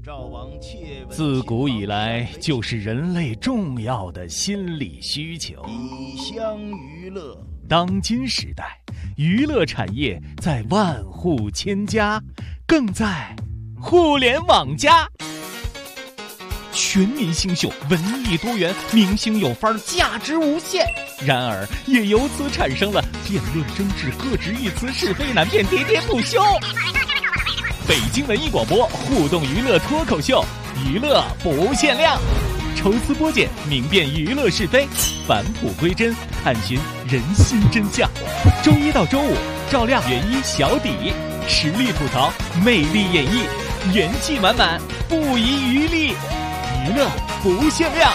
自古以来就是人类重要的心理需求。 以乡娱乐。 当今时代，娱乐产业在万户千家，更在互联网加。全民新秀，文艺多元，明星有范儿，价值无限。然而，也由此产生了辩论争执、各执一词、是非难辨、喋喋不休。北京文艺广播互动娱乐脱口秀，娱乐不限量，抽丝剥茧，明辨娱乐是非，返璞归真，探寻人心真相。周一到周五，照亮原一小底，实力吐槽，魅力演绎，元气满满，不遗余力，娱乐不限量。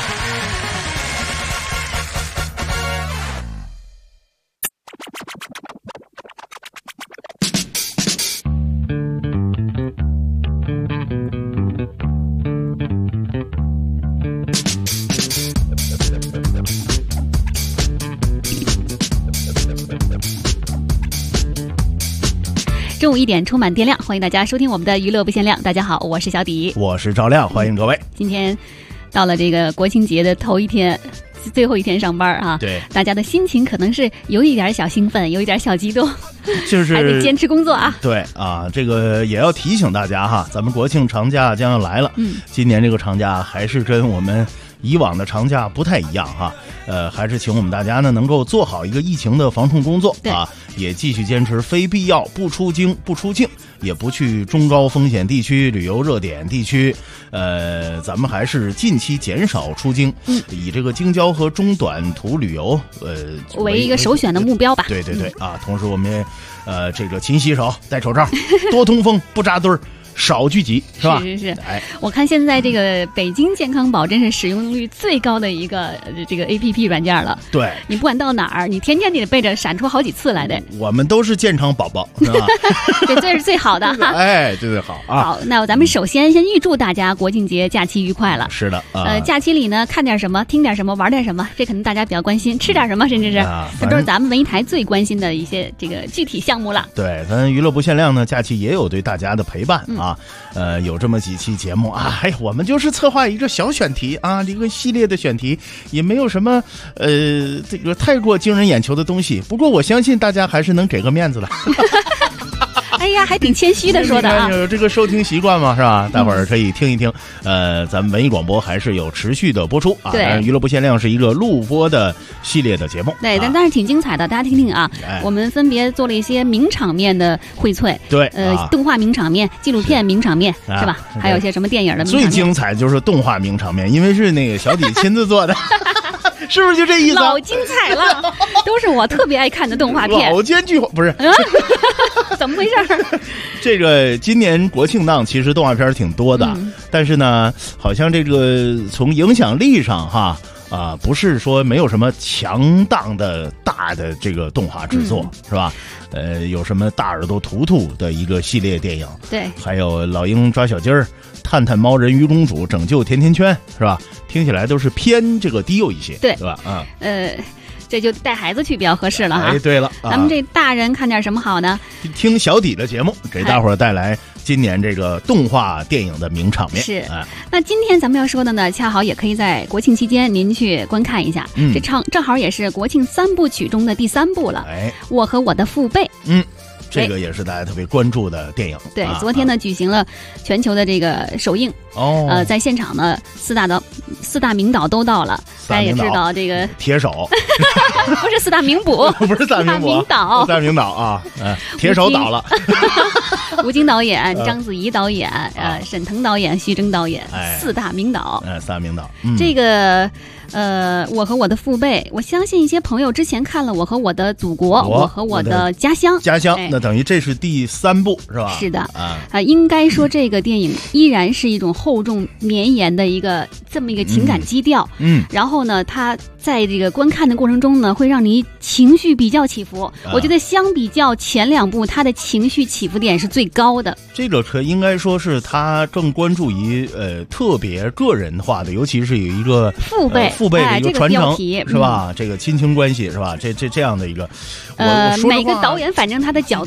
中午1点充满电量，欢迎大家收听我们的娱乐不限量。大家好，我是小迪， 我是赵亮，欢迎各位。 今天到了这个国庆节的头一天，最后一天上班啊， 对， 大家的心情可能是有一点小兴奋，有一点小激动， 就是还得坚持工作啊。 对啊，这个也要提醒大家哈，咱们国庆长假将要来了。今年这个长假还是跟我们以往的长假不太一样哈。还是请我们大家呢能够做好一个疫情的防控工作啊，也继续坚持非必要不出京不出境，也不去中高风险地区、旅游热点地区。咱们还是近期减少出京，以这个京郊和中短途旅游为一个首选的目标吧。 对对对啊，同时我们也这个勤洗手、戴口罩、多通风、不扎堆儿。少聚集是吧？ 是。我看现在这个北京健康宝真是使用率最高的一个这个 APP 软件了。对，你不管到哪儿，你天天得背着闪出好几次来的。 我们都是健康宝宝，是吧？ 这是最好的哈。 哎，最好啊。 好，那咱们首先预祝大家国庆节假期愉快了。 是的， 假期里呢，看点什么，听点什么，玩点什么，这可能大家比较关心。吃点什么，甚至是这都是咱们文艺台最关心的一些这个具体项目了。 对，咱娱乐不限量呢，假期也有对大家的陪伴啊。有这么几期节目啊，我们就是策划一个小选题啊，这个系列的选题也没有什么这个太过惊人眼球的东西，不过我相信大家还是能给个面子的。 哎呀，还挺谦虚的说的啊。 有这个收听习惯嘛，是吧？大伙儿可以听一听。咱们文艺广播还是有持续的播出啊。对，娱乐不限量是一个录播的系列的节目。 对，但是挺精彩的，大家听听啊。我们分别做了一些名场面的荟萃。对，动画名场面、纪录片名场面是吧？还有一些什么电影的名场面。 最精彩就是动画名场面，因为是那个小底亲自做的。是不是就这意思？ 老精彩了，都是我特别爱看的动画片。 老奸巨猾不是？ 怎么回事？ 这个今年国庆档其实动画片挺多的，但是呢，好像这个从影响力上哈不是说没有什么强大的大的这个动画制作，是吧？有什么大耳朵图图的一个系列电影，对，还有老鹰抓小鸡儿、探探猫人鱼公主、拯救甜甜圈，是吧？听起来都是偏这个低幼一些，对，是吧？ 这就带孩子去比较合适了哈。 哎，对了， 咱们这大人看点什么好呢？ 听小底的节目，给大伙儿带来今年这个动画电影的名场面。 是，那今天咱们要说的呢，恰好也可以在国庆期间您去观看一下。这正好也是国庆3部曲中的第3部了。我和我的父辈。 这个也是大家特别关注的电影。 对，昨天呢举行了全球的这个首映。在现场呢，四大名导都到了。大家也知道这个铁手， 不是4大名捕， 不是4大名导，4大名导啊，铁手倒了。 吴京导演、章子怡导演、沈腾导演、徐峥导演，4大名导。 4大名导， 这个。我和我的父辈，我相信一些朋友之前看了《我和我的祖国》，我和我的家乡， 那等于这是第3部是吧？ 是的，应该说这个电影依然是一种厚重绵延的这么一个情感基调。然后呢，它在这个观看的过程中呢，会让你情绪比较起伏。我觉得相比较前2部，它的情绪起伏点是最高的。 这个应该说是他更关注于特别个人化的，尤其是有一个父辈的一个传承，是吧？这个亲情关系是吧？这样的一个， 每个导演反正他的角度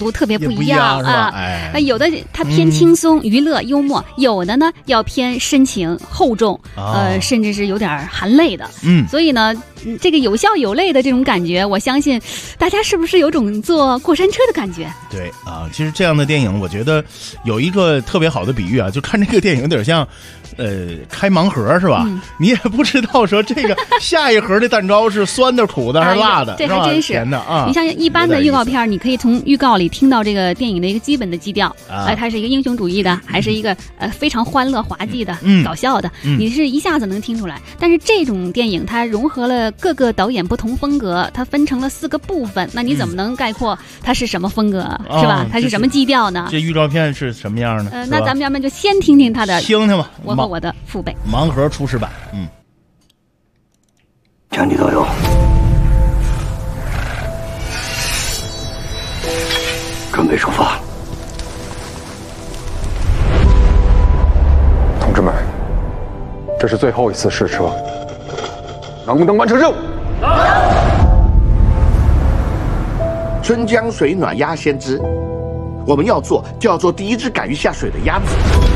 度特别不一样啊。 有的它偏轻松、娱乐、幽默，有的呢要偏深情、厚重，甚至是有点含泪的。所以呢，这个有笑有泪的这种感觉，我相信大家是不是有种坐过山车的感觉？ 对啊，其实这样的电影，我觉得有一个特别好的比喻啊，就看这个电影有点像，开盲盒是吧？你也不知道说这个下一盒的蛋糕是酸的、苦的还是辣的， 这还真是甜的啊。 你像一般的预告片，你可以从预告里听到这个电影的一个基本的基调，它是一个英雄主义的，还是一个非常欢乐滑稽的、搞笑的，你是一下子能听出来。但是这种电影它融合了各个导演不同风格，它分成了4个部分，那你怎么能概括它是什么风格，是吧？它是什么基调呢？ 这预告片是什么样的？ 那咱们就先听听它的， 听听吧。 我和我的父辈盲盒初始版， 全体都有。准备出发。 同志们，这是最后一次试车，能不能完成任务？ 春江水暖鸭先知，我们要做就要做第一只敢于下水的鸭子。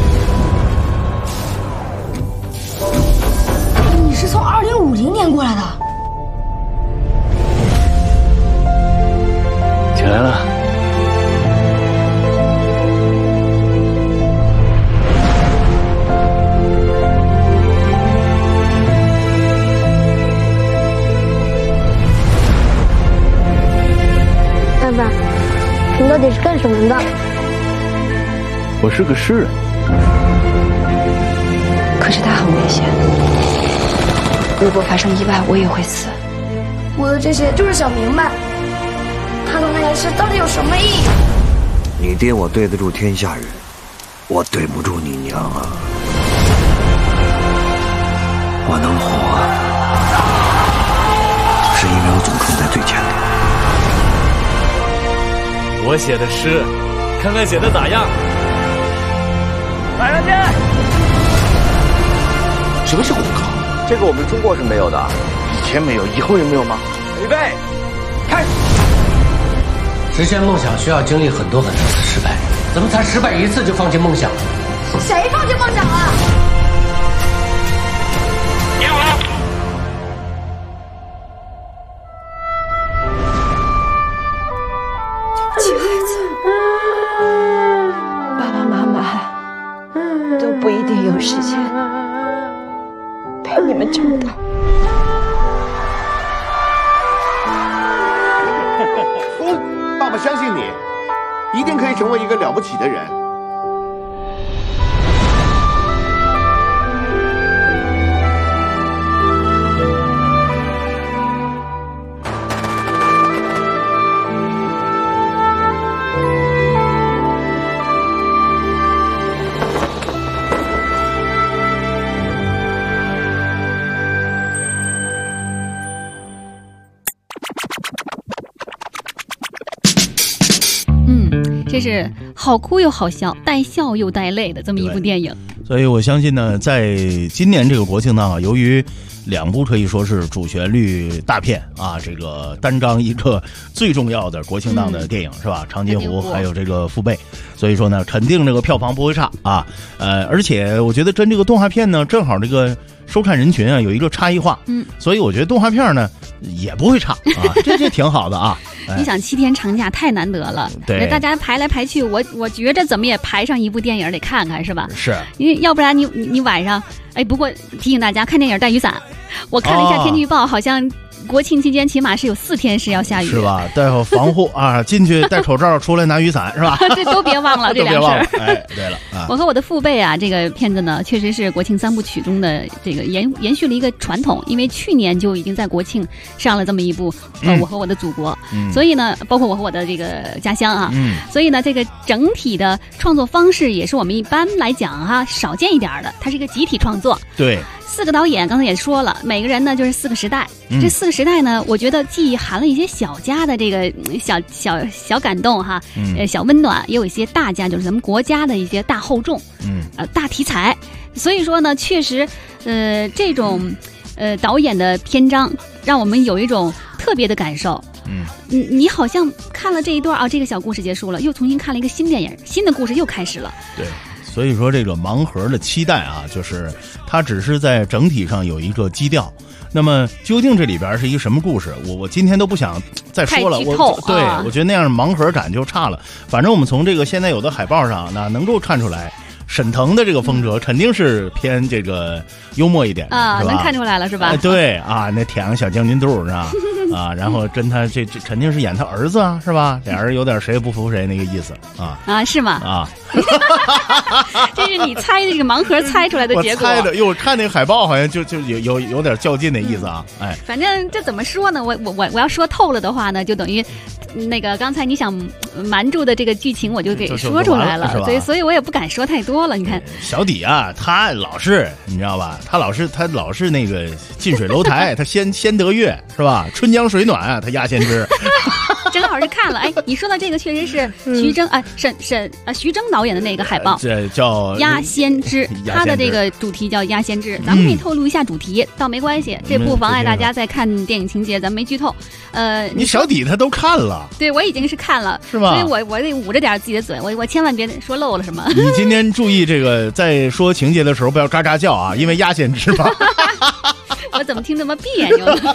你是从2050年过来的？ 起来了。 爸爸，你到底是干什么的？ 我是个诗人。 可是它很危险，如果发生意外，我也会死。 我的这些就是想明白，他的那些事到底有什么意义？ 你爹我对得住天下人，我对不住你娘啊！我能活，是因为我总冲在最前头。 我写的诗，看看写的咋样？ 马上见。 什么是虎口？ 这个我们中国是没有的， 以前没有，以后也没有吗？ 预备，开始。 实现梦想需要经历很多很多次失败，怎么才失败一次就放弃梦想？ 谁放弃梦想了？ 对不起，孩子，爸爸妈妈都不一定有时间陪你们长大。 爸爸相信你，一定可以成为一个了不起的人。 这是好哭又好笑，带笑又带泪的这么一部电影。 所以我相信呢，在今年这个国庆档啊，由于2部可以说是主旋律大片啊，这个担当一个最重要的国庆档的电影，是吧？长津湖还有这个父辈，所以说呢，肯定这个票房不会差啊。而且我觉得跟这个动画片呢，正好这个收看人群啊有一个差异化，所以我觉得动画片呢也不会差啊，这挺好的啊。 你想7天长假太难得了， 对， 大家排来排去，我觉着怎么也排上一部电影得看看，是吧？ 是， 因为要不然你晚上，不过提醒大家看电影带雨伞，我看了一下天气预报，好像国庆期间起码是有4天是要下雨， 是吧？带好防护啊，进去戴口罩，出来拿雨伞，是吧？ 这都别忘了，这2事儿。 哎，对了， 我和我的父辈啊，这个片子呢，确实是国庆3部曲中的这个延续了一个传统，因为去年就已经在国庆上了这么一部我和我的祖国，所以呢，包括我和我的这个家乡啊，所以呢，这个整体的创作方式也是我们一般来讲哈少见一点的，它是一个集体创作， 对。 4个导演刚才也说了，每个人呢就是4个时代。这4个时代呢，我觉得既含了一些小家的这个小感动哈，小温暖，也有一些大家就是咱们国家的一些大厚重，大题材。所以说呢，确实，这种导演的篇章让我们有一种特别的感受。 你好像看了这一段啊，这个小故事结束了，又重新看了一个新电影，新的故事又开始了。 对，所以说这个盲盒的期待啊，就是它只是在整体上有一个基调。那么究竟这里边是一个什么故事，我今天都不想再说了。我觉得那样盲盒感就差了。反正我们从这个现在有的海报上那能够看出来，沈腾的这个风格肯定是偏这个幽默一点啊，能看出来了是吧？ 对啊，那舔个小将军肚是吧？啊，然后跟他这肯定是演他儿子啊，是吧？俩人有点谁也不服谁那个意思啊是吗？ 啊， 这是你猜的这个盲盒猜出来的结果。 我猜的，因为我看那个海报好像就有点较劲的意思啊，哎， 反正这怎么说呢？我要说透了的话呢，就等于那个刚才你想瞒住的这个剧情，我就给说出来了，所以我也不敢说太多了。你看小底啊，他老是你知道吧？他老是那个近水楼台，他先得月是吧？春江水暖啊，他鸭先知。 正好是看了，哎，你说的这个确实是徐峥啊，徐峥导演的那个海报， 这叫 《鸭先知》，他的这个主题叫《鸭先知》，咱们可以透露一下主题，倒没关系，这不妨碍大家在看电影情节，咱们没剧透。 你小底他都看了， 对我已经是看了， 是吧？ 所以我得捂着点自己的嘴，我千万别说漏了什么。 你今天注意这个，在说情节的时候不要嘎嘎叫啊，因为鸭先知嘛。 我怎么听这么别扭呢？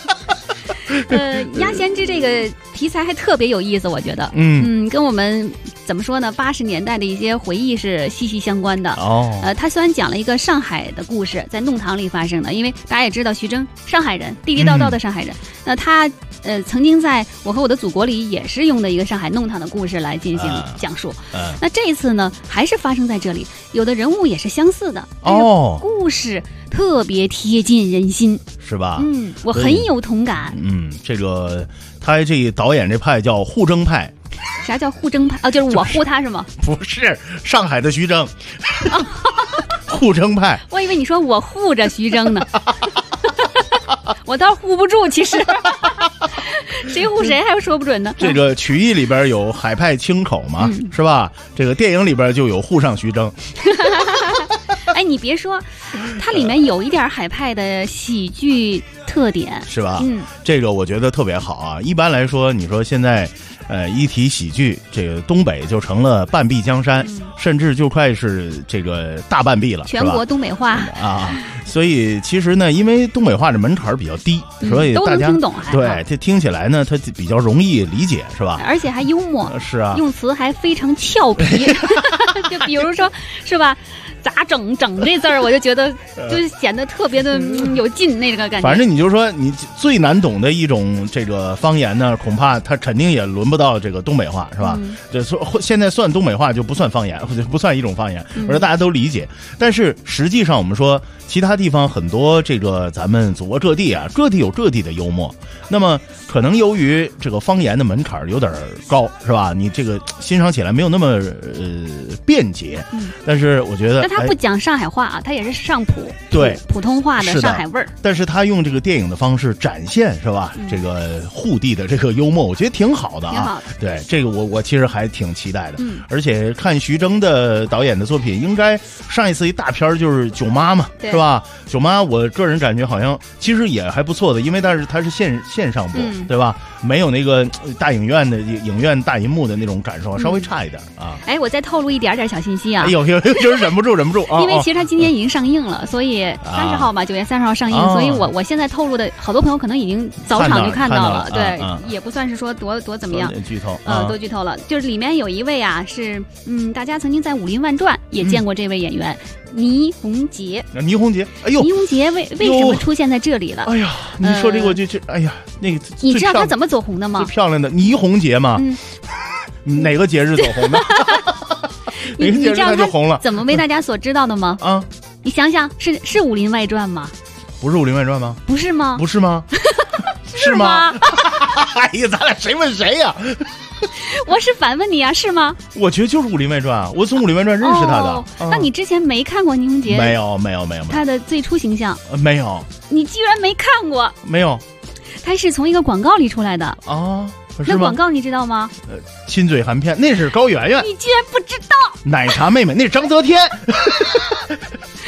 鸭先知这个题材还特别有意思，我觉得，跟我们怎么说呢，80年代的一些回忆是息息相关的。他虽然讲了一个上海的故事，在弄堂里发生的，因为大家也知道徐峥上海人，地地道道的上海人。那他曾经在《我和我的祖国》里也是用的一个上海弄堂的故事来进行讲述。那这一次呢，还是发生在这里，有的人物也是相似的，故事特别贴近人心， 是吧？ 我很有同感。 这个他这导演这派叫护峥派。 啥叫护峥派？哦，就是我护他是吗？ 不是，上海的徐峥。护峥派。 我以为你说我护着徐峥呢。我倒护不住，其实谁护谁还说不准呢。 这个曲艺里边有海派清口嘛，是吧？这个电影里边就有护上徐峥。 哎，你别说，它里面有一点海派的喜剧特点， 是吧？这个我觉得特别好啊。一般来说，你说现在一提喜剧，这个东北就成了半壁江山，甚至就快是这个大半壁了， 全国东北话啊。所以其实呢，因为东北话的门槛比较低，所以大家都能听懂， 对这听起来呢，它比较容易理解，是吧？ 而且还幽默， 是啊， 用词还非常俏皮，就比如说，是吧？咋整这字儿，我就觉得就是显得特别的有劲那个感觉。 反正你就说你最难懂的一种这个方言呢，恐怕它肯定也轮不到这个东北话，是吧？这现在算东北话就不算方言，或者不算一种方言，我说大家都理解。但是实际上我们说其他地方很多这个咱们祖国各地啊，各地有各地的幽默。那么可能由于这个方言的门槛有点高，是吧？你这个欣赏起来没有那么便捷。但是我觉得， 但他不讲上海话啊，他也是上对普通话的上海味儿。 但是他用这个电影的方式展现，是吧？这个沪地的这个幽默，我觉得挺好的啊。 挺好的。 对，这个我其实还挺期待的。而且看徐峥的导演的作品，应该上一次一大片就是《囧妈》嘛，是吧？《囧妈》我个人感觉好像其实也还不错的，因为它是线上播，对吧？没有那个大影院的影院大银幕的那种感受，稍微差一点啊。 哎，我再透露一点小信息啊！ 哎呦，就是忍不住啊！ 因为其实它今天已经上映了，所以30号嘛，9月30号上映，所以我现在透露的好多朋友可能已经早场就看到了，对，也不算是说多怎么样， 剧透， 都剧透了。就是里面有一位啊，是大家曾经在《武林外传》也见过这位演员。倪虹洁，哎呦，倪虹洁为什么出现在这里了？ 哎呀，你说这个我就哎呀，那个你知道她怎么走红的吗？ 最漂亮的倪虹洁嘛，哪个节日走红的？哪个节日她就红了？ 怎么为大家所知道的吗？ 啊， 你想想，是《武林外传》吗？ 不是《武林外传》吗？ 不是吗？ 不是吗？是吗？哎呀，咱俩谁问谁呀？ 我是反问你啊，是吗？ 我觉得就是《武林外传》，我从《武林外传》认识他的。 那你之前没看过倪虹洁？ 没有。 他的最初形象没有。 你居然没看过？ 没有。 他是从一个广告里出来的啊。 那广告你知道吗？ 亲嘴含片，那是高圆圆。 你居然不知道？ 奶茶妹妹，那是章泽天。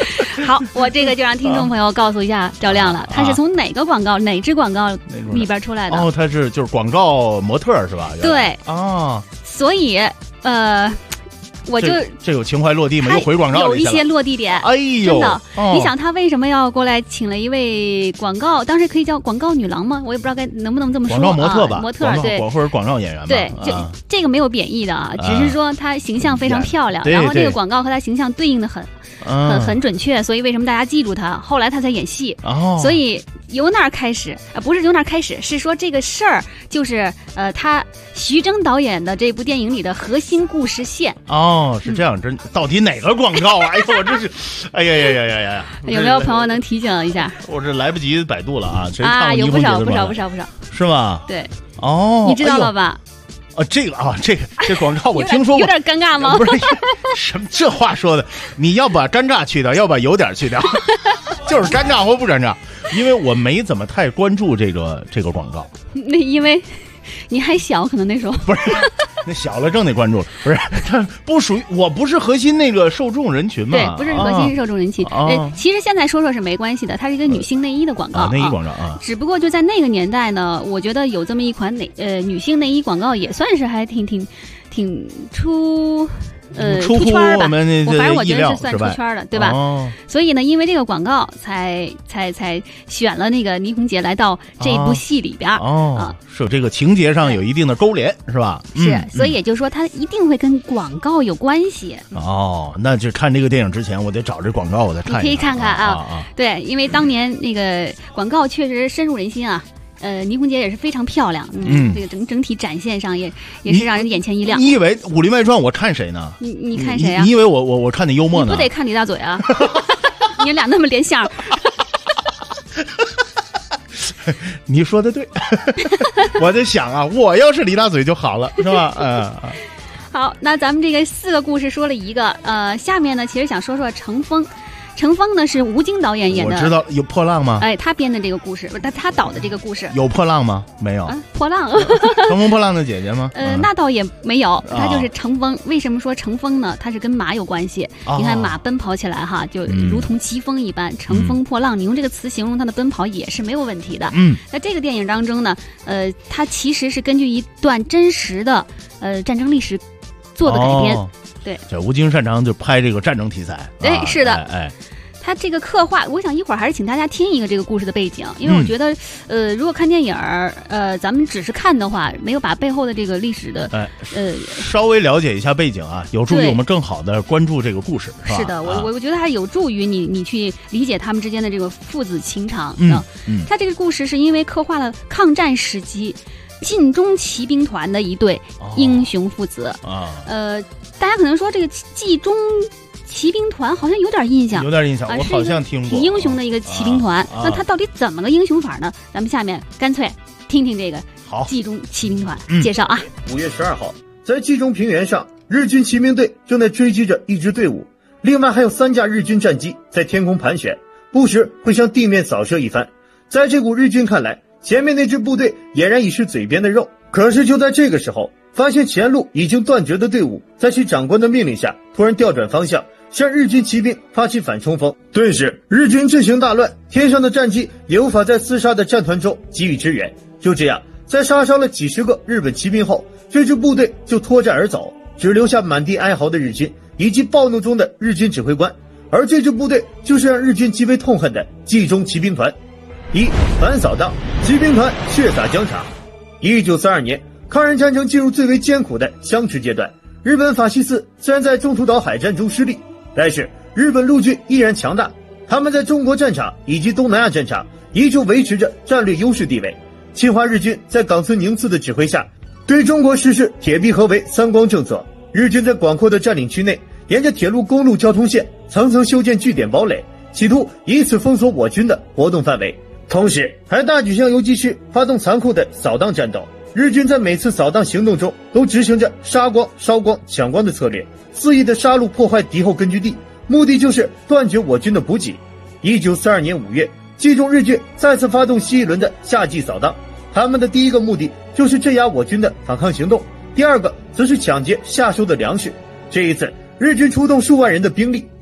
好，我这个就让听众朋友告诉一下赵亮了，他是从哪个广告、哪支广告里边出来的？ 哦，他是就是广告模特是吧？ 对啊， 所以我就这有情怀落地吗？又回广告有一些落地点。 哎呦， 真的，你想他为什么要过来请了一位广告？当时可以叫广告女郎吗？我也不知道能不能这么说。 广告模特吧， 模特对， 或者广告演员吧。 对，这个没有贬义的啊，只是说她形象非常漂亮，然后这个广告和她形象对应的很准确，所以为什么大家记住她？后来她才演戏。所以由那儿开始，不是由那儿开始，是说这个事儿就是他徐峥导演的这部电影里的核心故事线。 哦，是这样，到底哪个广告啊？哎呦，我这是，哎呀！ 有没有朋友能提醒一下？ 我这来不及百度了啊！ 有不少， 是吗？ 对， 哦， 你知道了吧？ 这广告我听说过， 有点尴尬吗？ 不是，什么这话说的？你要把尴尬去掉，要把有点去掉，就是尴尬或不尴尬，因为我没怎么太关注这个广告。 那因为你还小，可能那时候不是。那小了正得关注，不是他不属于，我不是核心那个受众人群嘛？ 对，不是核心受众人群。其实现在说是没关系的，它是一个女性内衣的广告， 内衣广告啊。 只不过就在那个年代呢，我觉得有这么一款女性内衣广告也算是还挺出圈吧，反正我觉得是算出圈的，对吧？所以呢，因为这个广告才选了那个倪虹洁来到这部戏里边是这个情节上有一定的勾连，是吧？ 是，所以也就是说，它一定会跟广告有关系。 那就看这个电影之前，我得找这广告，我再看一看。 你可以看看啊，对，因为当年那个广告确实深入人心啊。倪虹洁也是非常漂亮，这个整体展现上也是让人眼前一亮。 你以为《武林外传》我看谁呢？ 你看谁啊？ 你以为我看的幽默呢？ 你不得看李大嘴啊？你俩那么连相。 你说的对，我在想啊，我要是李大嘴就好了，是吧？ 好，那咱们这个4个故事说了一个，下面呢，其实想说说乘风。乘风呢是吴京导演演的， 我知道有破浪吗？ 他编的这个故事，他导的这个故事有破浪吗？没有。 破浪， 乘风破浪的姐姐吗？ 那倒也没有，他就是乘风。为什么说乘风呢？它是跟马有关系。你看马奔跑起来哈，就如同疾风一般，乘风破浪。你用这个词形容它的奔跑也是没有问题的。在这个电影当中呢，它其实是根据一段真实的战争历史做的改编。对， 这吴京擅长就拍这个战争题材。 对，是的，他这个刻画，我想一会儿还是请大家听一个这个故事的背景，因为我觉得，如果看电影咱们只是看的话，没有把背后的这个历史的， 稍微了解一下背景啊，有助于我们更好的关注这个故事，是吧？ 是的，我觉得还有助于你去理解他们之间的这个父子情长。他这个故事是因为刻画了抗战时期晋中骑兵团的一对英雄父子大家可能说这个冀中骑兵团好像有点印象， 我好像听过， 挺英雄的一个骑兵团。那他到底怎么个英雄法呢？咱们下面干脆听听这个冀中骑兵团介绍啊。 5月12号，在冀中平原上，日军骑兵队正在追击着一支队伍，另外还有3架日军战机在天空盘旋，不时会向地面扫射一番。在这股日军看来，前面那支部队俨然已是嘴边的肉。可是就在这个时候，发现前路已经断绝的队伍，在其长官的命令下，突然调转方向，向日军骑兵发起反冲锋。顿时，日军阵型大乱，天上的战机也无法在厮杀的战团中给予支援。就这样，在杀伤了几十个日本骑兵后，这支部队就脱战而走，只留下满地哀嚎的日军以及暴怒中的日军指挥官。而这支部队就是让日军极为痛恨的冀中骑兵团。反扫荡，骑兵团血洒疆场。1942年，抗日战争进入最为艰苦的相持阶段。日本法西斯虽然在中途岛海战中失利，但是日本陆军依然强大，他们在中国战场以及东南亚战场依旧维持着战略优势地位。侵华日军在冈村宁次的指挥下，对中国实施铁壁合围三光政策。日军在广阔的占领区内，沿着铁路公路交通线层层修建据点堡垒，企图以此封锁我军的活动范围。同时还大举向游击区发动残酷的扫荡战斗。日军在每次扫荡行动中都执行着杀光、烧光、抢光的策略，肆意的杀戮破坏敌后根据地，目的就是断绝我军的补给。1942年5月，冀中日军再次发动新一轮的夏季扫荡，他们的第一个目的就是镇压我军的反抗行动，第二个则是抢劫下收的粮食。这一次，日军出动数万人的兵力，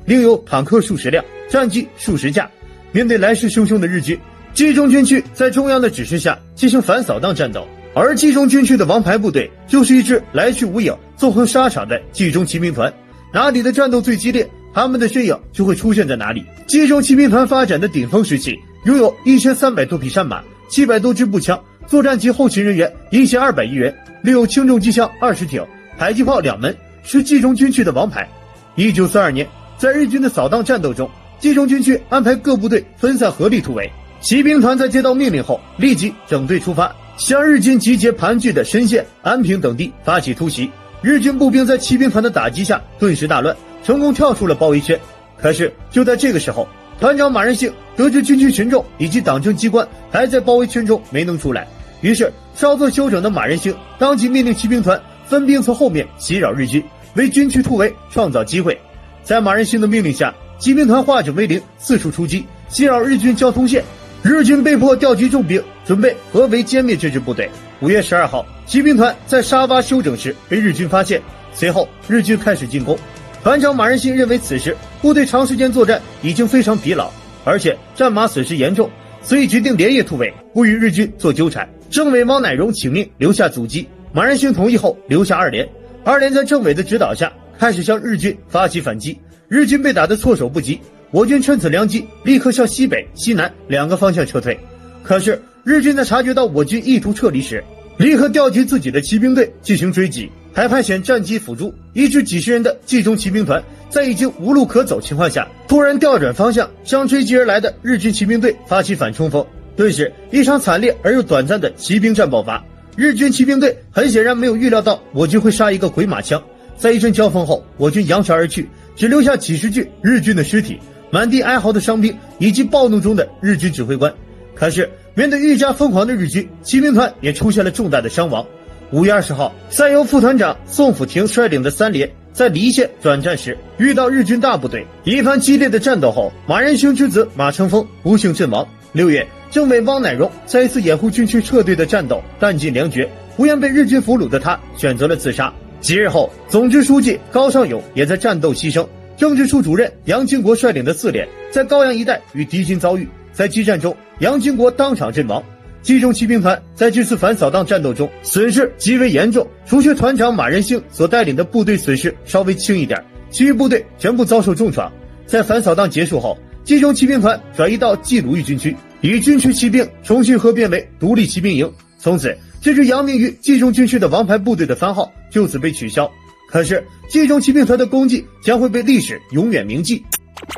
另有坦克数十辆，战机数十架。面对来势汹汹的日军，冀中军区在中央的指示下进行反扫荡战斗，而冀中军区的王牌部队就是一支来去无影、纵横沙场的冀中骑兵团。哪里的战斗最激烈，他们的身影就会出现在哪里。冀中骑兵团发展的顶峰时期，拥有1300多匹战马、700多支步枪，作战及后勤人员1201人，另有轻重机枪20挺，迫击炮2门，是冀中军区的王牌。1942年，在日军的扫荡战斗中，冀中军区安排各部队分散合力突围。骑兵团在接到命令后，立即整队出发，向日军集结盘踞的深县、安平等地发起突袭。日军步兵在骑兵团的打击下顿时大乱，成功跳出了包围圈。可是就在这个时候，团长马仁兴得知军区群众以及党政机关还在包围圈中没能出来，于是稍作休整的马仁兴当即命令骑兵团分兵从后面袭扰日军，为军区突围创造机会。在马仁兴的命令下，骑兵团化整为零，四处出击，袭扰日军交通线。日军被迫调集重兵，准备合围歼灭这支部队。5月12号，骑兵团在沙洼休整时被日军发现，随后日军开始进攻。团长马仁兴认为此时部队长时间作战已经非常疲劳，而且战马损失严重，所以决定连夜突围，不与日军做纠缠。政委汪乃荣请命留下阻击，马仁兴同意后留下2连。2连在政委的指导下开始向日军发起反击，日军被打得措手不及，我军趁此良机立刻向西北、西南2个方向撤退。可是日军在察觉到我军意图撤离时，立刻调集自己的骑兵队进行追击，还派遣战机辅助一支几十人的冀中骑兵团，在已经无路可走情况下，突然调转方向，向追击而来的日军骑兵队发起反冲锋。顿时一场惨烈而又短暂的骑兵战爆发。日军骑兵队很显然没有预料到我军会杀一个回马枪，在一阵交锋后，我军扬长而去，只留下几十具日军的尸体，满地哀嚎的伤兵以及暴怒中的日军指挥官。可是面对愈加疯狂的日军，骑兵团也出现了重大的伤亡。5月20号，赛由副团长宋辅廷率领的3连在黎县转战时遇到日军大部队，一番激烈的战斗后，马仁兴之子马成峰不幸阵亡。6月，政委汪乃荣在一次掩护军区撤退的战斗弹尽粮绝，不愿被日军俘虏的他选择了自杀。几日后，总支书记高尚友也在战斗牺牲。政治处主任杨经国率领的4连在高阳一带与敌军遭遇，在激战中，杨经国当场阵亡。冀中骑兵团在这次反扫荡战斗中损失极为严重，除却团长马仁兴所带领的部队损失稍微轻一点，其余部队全部遭受重创。在反扫荡结束后，冀中骑兵团转移到冀鲁豫军区，与军区骑兵重新合编为独立骑兵营。从此，这支扬名于冀中军区的王牌部队的番号就此被取消。可是，冀中骑兵团的功绩将会被历史永远铭记。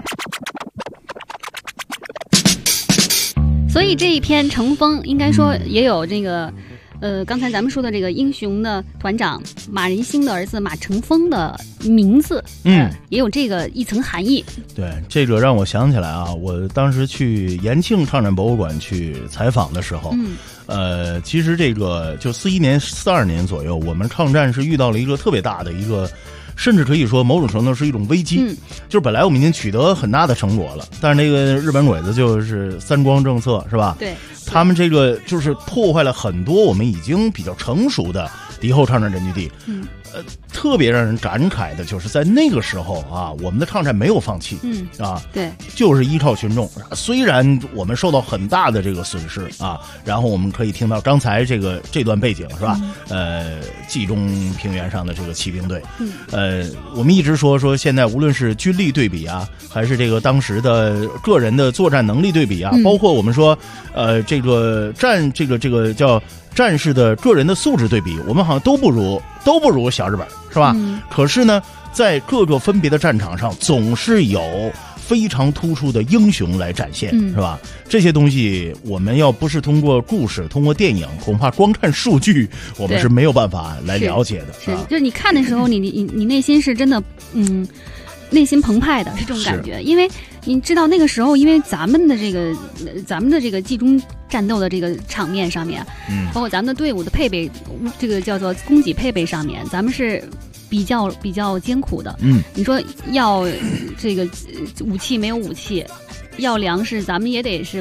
所以这一篇乘风应该说也有这个刚才咱们说的这个英雄的团长马仁兴的儿子马成峰的名字，也有这个一层含义。 对，这个让我想起来啊，我当时去延庆抗战博物馆去采访的时候，其实这个就41年、42年左右，我们抗战是遇到了一个特别大的一个。甚至可以说某种程度是一种危机，就是本来我们已经取得很大的成果了，但是那个日本鬼子就是三光政策是吧？ 对， 他们这个就是破坏了很多我们已经比较成熟的敌后抗战阵地地。特别让人感慨的就是在那个时候啊，我们的抗战没有放弃， 对， 就是依靠群众。虽然我们受到很大的这个损失啊，然后我们可以听到刚才这段背景是吧？冀中平原上的这个骑兵队，我们一直说现在无论是军力对比啊，还是这个当时的个人的作战能力对比啊，包括我们说这个叫战士的个人的素质对比，我们好像都不如小日本，是吧？可是呢，在各个分别的战场上，总是有非常突出的英雄来展现，是吧？这些东西我们要不是通过故事、通过电影，恐怕光看数据，我们是没有办法来了解的。 是，就是你看的时候，你内心是真的，内心澎湃的，是这种感觉。因为你知道那个时候，因为咱们的这个冀中战斗的这个场面上面，包括咱们的队伍的配备，这个叫做供给配备上面，咱们是比较艰苦的。你说要这个武器没有武器，要粮食咱们也得是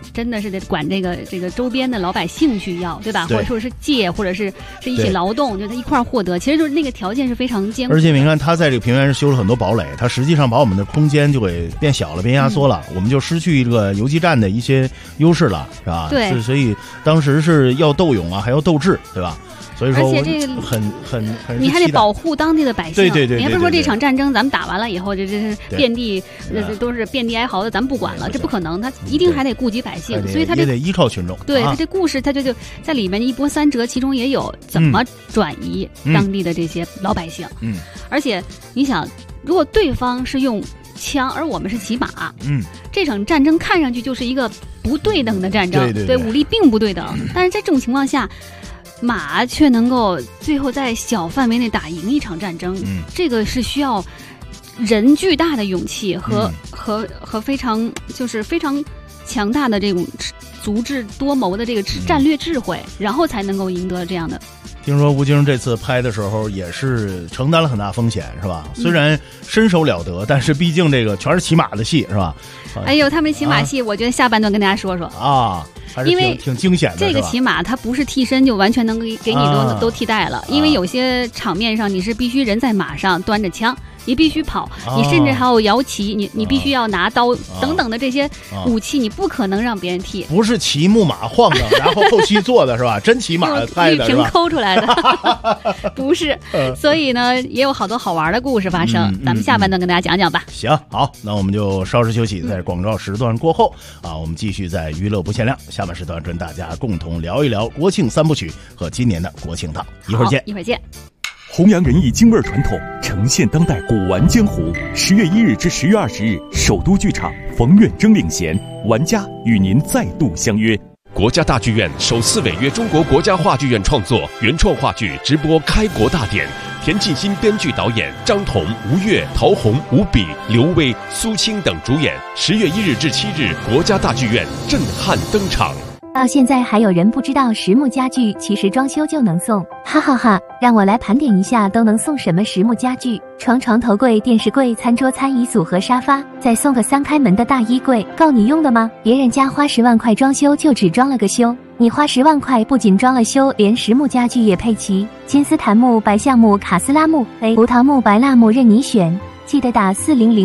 真的是得管这个周边的老百姓去要，对吧？ 对， 或者说是借，或者是一起劳动，就他一块儿获得，其实就是那个条件是非常艰苦。 而且你看，他在这个平原上修了很多堡垒，他实际上把我们的空间就给变小了、变压缩了，我们就失去一个游击战的一些优势了，是吧？ 对， 所以当时是要斗勇啊，还要斗志，对吧？所以说， 而且这个很你还得保护当地的百姓。 对， 你还不是说这场战争咱们打完了以后，这是遍地都是遍地哀嚎的，咱们不管了，这不可能，他一定还得顾及百姓，所以他也得依靠群众。 对，他这故事他就在里面一波三折，其中也有怎么转移当地的这些老百姓。而且你想，如果对方是用枪，而我们是骑马，这场战争看上去就是一个不对等的战争，对，武力并不对等。但是在这种情况下，马却能够最后在小范围内打赢一场战争，这个是需要人巨大的勇气和非常强大的这种足智多谋的这个战略智慧，然后才能够赢得这样的。 听说吴京这次拍的时候也是承担了很大风险，是吧？虽然身手了得，但是毕竟这个全是骑马的戏，是吧？ 哎呦，他们骑马戏，我觉得下半段跟大家说说啊，还是挺惊险的。 这个骑马它不是替身就完全能给你都替代了，因为有些场面上你是必须人在马上端着枪。你必须跑，你甚至还有摇旗，你必须要拿刀等等的这些武器，你不可能让别人替。 不是骑木马晃的，然后后期做的是吧？真骑马拍的是吧？ 玉屏抠出来的，不是。所以呢，也有好多好玩的故事发生。咱们下半段跟大家讲讲吧。 行，好，那我们就稍事休息，在广告时段过后我们继续在娱乐不限量下半时段跟大家共同聊一聊国庆三部曲和今年的国庆档。一会儿见。 弘扬仁义京味传统，呈现当代古玩江湖。10月1日至10月20日，首都剧场，冯远征领衔，玩家与您再度相约。 国家大剧院首次违约中国国家话剧院创作原创话剧直播开国大典，田沁鑫编剧导演，张彤、吴越、陶虹、吴比、刘威、苏青等主演。10月1日至7日，国家大剧院震撼登场。 到现在还有人不知道实木家具其实装修就能送，哈哈哈！让我来盘点一下都能送什么实木家具：床、头柜、电视柜、餐桌、餐椅组和沙发，再送个3开门的大衣柜，够你用的吗？别人家花10万块装修就只装了个修，你花10万块不仅装了修，连实木家具也配齐，金丝檀木、白橡木、卡斯拉木、葡萄木、白蜡木任你选。记得打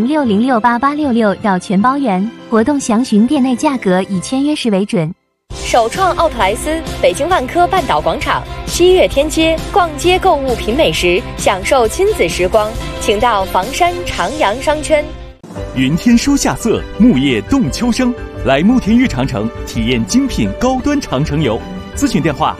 4006068866要全包圆，活动详询店内价格，以签约时为准。 首创奥特莱斯，北京万科半岛广场，7月天街，逛街购物品美食，享受亲子时光，请到房山长阳商圈。 云天书夏色，木叶动秋生，来慕田峪长城体验精品高端长城游，咨询电话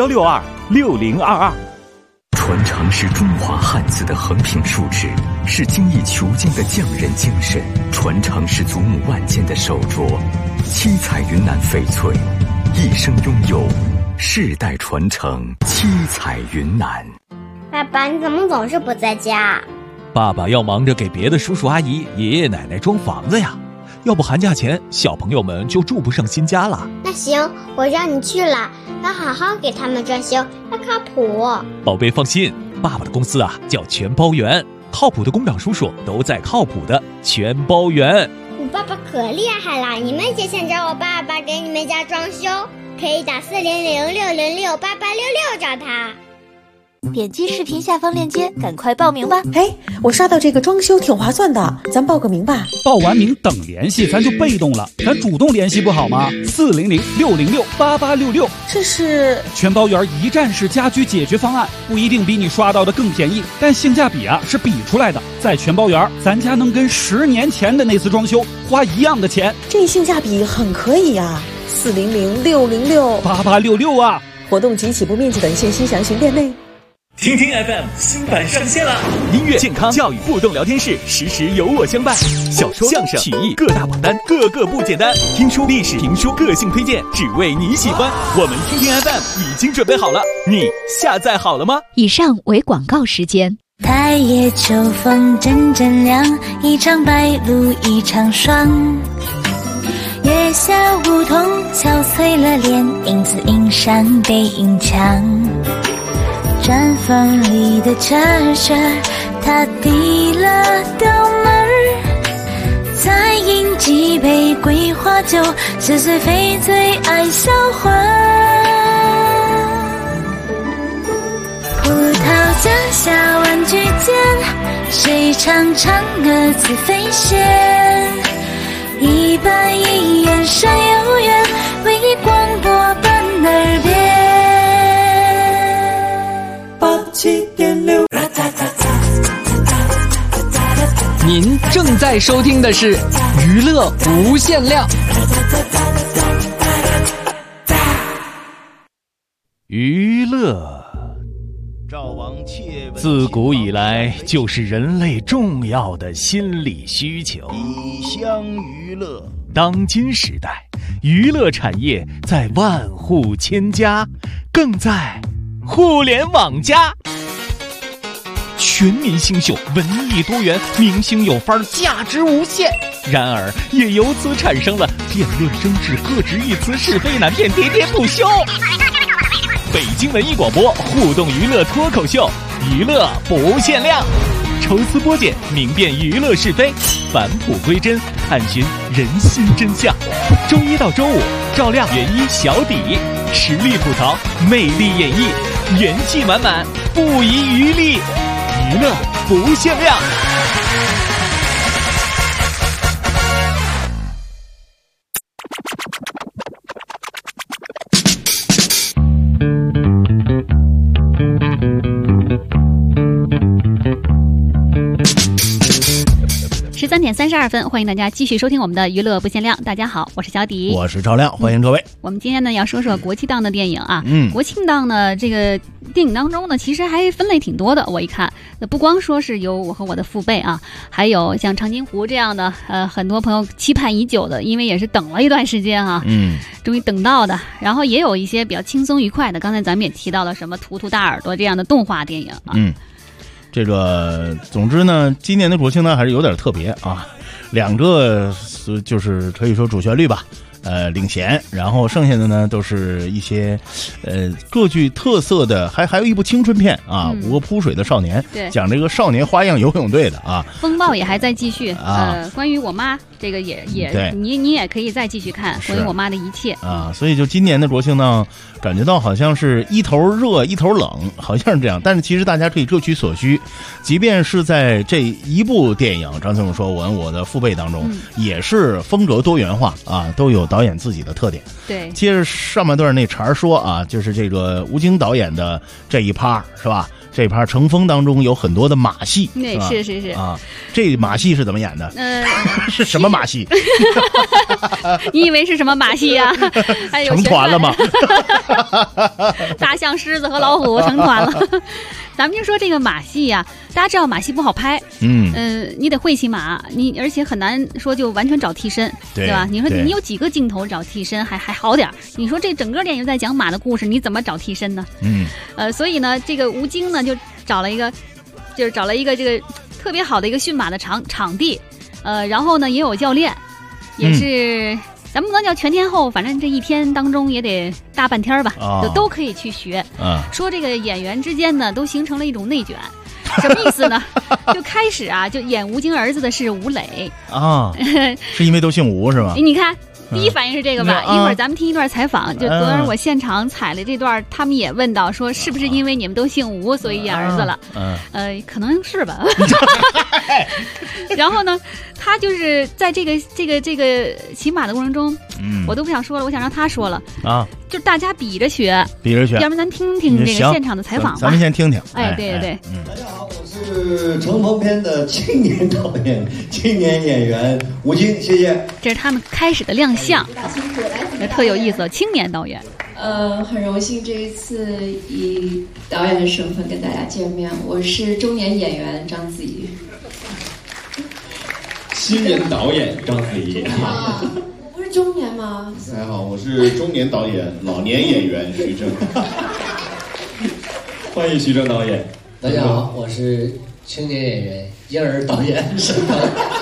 61626022。 传承是中华汉字的横平竖直，是精益求精的匠人精神；传承是祖母万件的手镯，七彩云南翡翠，一生拥有，世代传承，七彩云南。 爸爸，你怎么总是不在家？ 爸爸要忙着给别的叔叔阿姨、爷爷奶奶装房子呀，要不寒假前小朋友们就住不上新家了。 那行，我让你去了，要好好给他们装修，要靠谱。 宝贝放心，爸爸的公司叫全包圆，靠谱的工长叔叔都在靠谱的全包圆。 我爸爸可厉害了，你们也想找我爸爸给你们家装修，可以打4006068866找他。 点击视频下方链接，赶快报名吧！ 嘿，我刷到这个装修挺划算的，咱报个名吧。 报完名等联系，咱就被动了，咱主动联系不好吗？4006068866， 这是全包圆一站式家居解决方案，不一定比你刷到的更便宜，但性价比是比出来的。在全包圆，咱家能跟10年前的那次装修花一样的钱， 这性价比很可以啊！4006068866 啊！ 活动及起步面积等信息详询店内。 听听 FM 新版上线了， 音乐、健康、教育互动聊天室，时时有我相伴。小说、相声、曲艺各大榜单，个个不简单。听书、历史、评书、个性推荐，只为你喜欢。我们听听 FM 已经准备好了，你下载好了吗？ 以上为广告时间。 太夜秋风阵阵凉，一场白露一场霜。月下梧桐憔悴了脸，影子映上背影墙。毡房里的茶水，他递了刀门，再饮几杯桂花酒，是谁非最爱笑话？葡萄架下玩具间，谁唱嫦娥自飞仙？一板一眼山有缘，唯一广播伴耳边。87.6。 您正在收听的是娱乐无限量。 娱乐自古以来就是人类重要的心理需求。 一厢娱乐， 当今时代，娱乐产业在万户千家，更在互联网加。全民新秀，文艺多元，明星有范儿，价值无限。然而，也由此产生了辩论争执、各执一词、是非难辨，喋喋不休。北京文艺广播互动娱乐脱口秀，娱乐不限量，抽丝剥茧，明辨娱乐是非，返璞归真，探寻人心真相。周一到周五，照亮原一小底，实力吐槽，魅力演绎，元气满满，不遗余力。娱乐不限量。 13:32，欢迎大家继续收听我们的娱乐不限量。大家好，我是小迪， 我是赵亮，欢迎各位。 我们今天呢要说说国庆档的电影啊。国庆档呢这个电影当中呢，其实还分类挺多的。我一看，那不光说是有我和我的父辈啊，还有像长津湖这样的，很多朋友期盼已久的，因为也是等了一段时间啊，终于等到的。然后也有一些比较轻松愉快的，刚才咱们也提到了什么图图大耳朵这样的动画电影啊。 这个总之呢，今年的国庆档还是有点特别啊，两个就是可以说主旋律吧，领衔，然后剩下的呢都是一些各具特色的，还有一部青春片啊，5个扑水的少年，讲这个少年花样游泳队的啊。 风暴也还在继续关于我妈这个也你也可以再继续看关于我妈的一切啊。所以就今年的国庆档感觉到好像是一头热一头冷，好像是这样，但是其实大家可以各取所需，即便是在这一部电影刚才我说我的父辈当中，也是风格多元化啊，都有导演自己的特点。 对， 接着上半段那茬说啊，就是这个吴京导演的这一趴是吧？这一趴乘风当中有很多的马戏， 是啊，这马戏是怎么演的？是什么马戏？ 你以为是什么马戏呀？还有成团了吗？ 大象、狮子和老虎成团了。咱们就说这个马戏呀，大家知道马戏不好拍，你得会骑马，而且很难说就完全找替身，对吧？你说你有几个镜头找替身还好点，你说这整个电影在讲马的故事，你怎么找替身呢？所以呢，这个吴京呢就找了一个这个特别好的一个驯马的场地，然后呢也有教练，也是。咱们不能叫全天候，反正这一天当中也得大半天吧，都可以去学。说这个演员之间呢，都形成了一种内卷，什么意思呢？就开始啊，就演吴京儿子的是吴磊啊，是因为都姓吴是吧？ 你看。第一反应是这个吧，一会儿咱们听一段采访，就昨天我现场采了这段，他们也问到说是不是因为你们都姓吴所以演儿子了？可能是吧。然后呢，他就是在这个骑马的过程中，我都不想说了，我想让他说了啊，就大家比着学，要不然咱听听这个现场的采访吧。 咱们先听听。 对。 大家好，我是乘风片的青年导演、青年演员吴京，谢谢。 这是他们开始的亮相，特有意思，青年导演。 很荣幸这一次以导演的身份跟大家见面，我是中年演员章子怡。 新人导演章子怡。 我不是中年吗？ 大家好，我是中年导演、老年演员徐峥。欢迎徐峥导演。 大家好，我是青年演员、婴儿导演沈腾。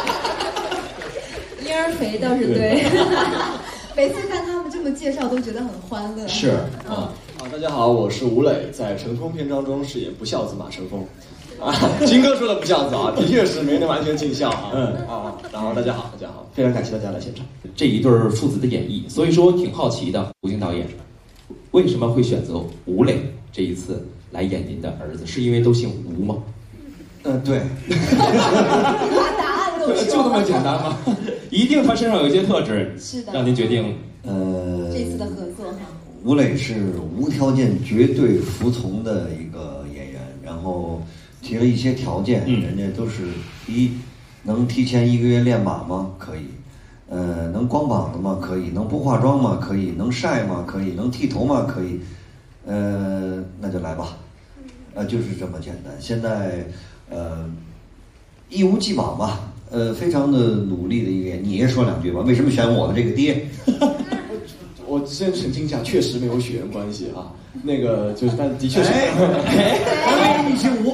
婴儿肥倒是对。 每次看他们这么介绍，都觉得很欢乐。 是啊，大家好，我是吴磊，在《乘风》篇章中饰演不孝子马乘风。 金哥说的不像子啊，的确是没能完全尽孝啊。然后大家好，非常感谢大家来现场。 这一对父子的演绎，所以说挺好奇的，吴京导演为什么会选择吴磊这一次来演您的儿子？是因为都姓吴吗？ 对。 答案都就这么简单吗？一定他身上有一些特质， 是的， 让您决定。 这次的合作哈。 吴磊是无条件绝对服从的一个演员，然后提了一些条件，人家都是第一，能提前1个月练马吗？可以。能光膀子吗？可以。能不化妆吗？可以。能晒吗？可以。能剃头吗？可以。那就来吧。就是这么简单。现在一无既往吧。非常的努力的一个人，你也说2句吧？为什么选我的这个爹？ 我先澄清一下，确实没有血缘关系啊。那个就是，但的确是。 你姓吴，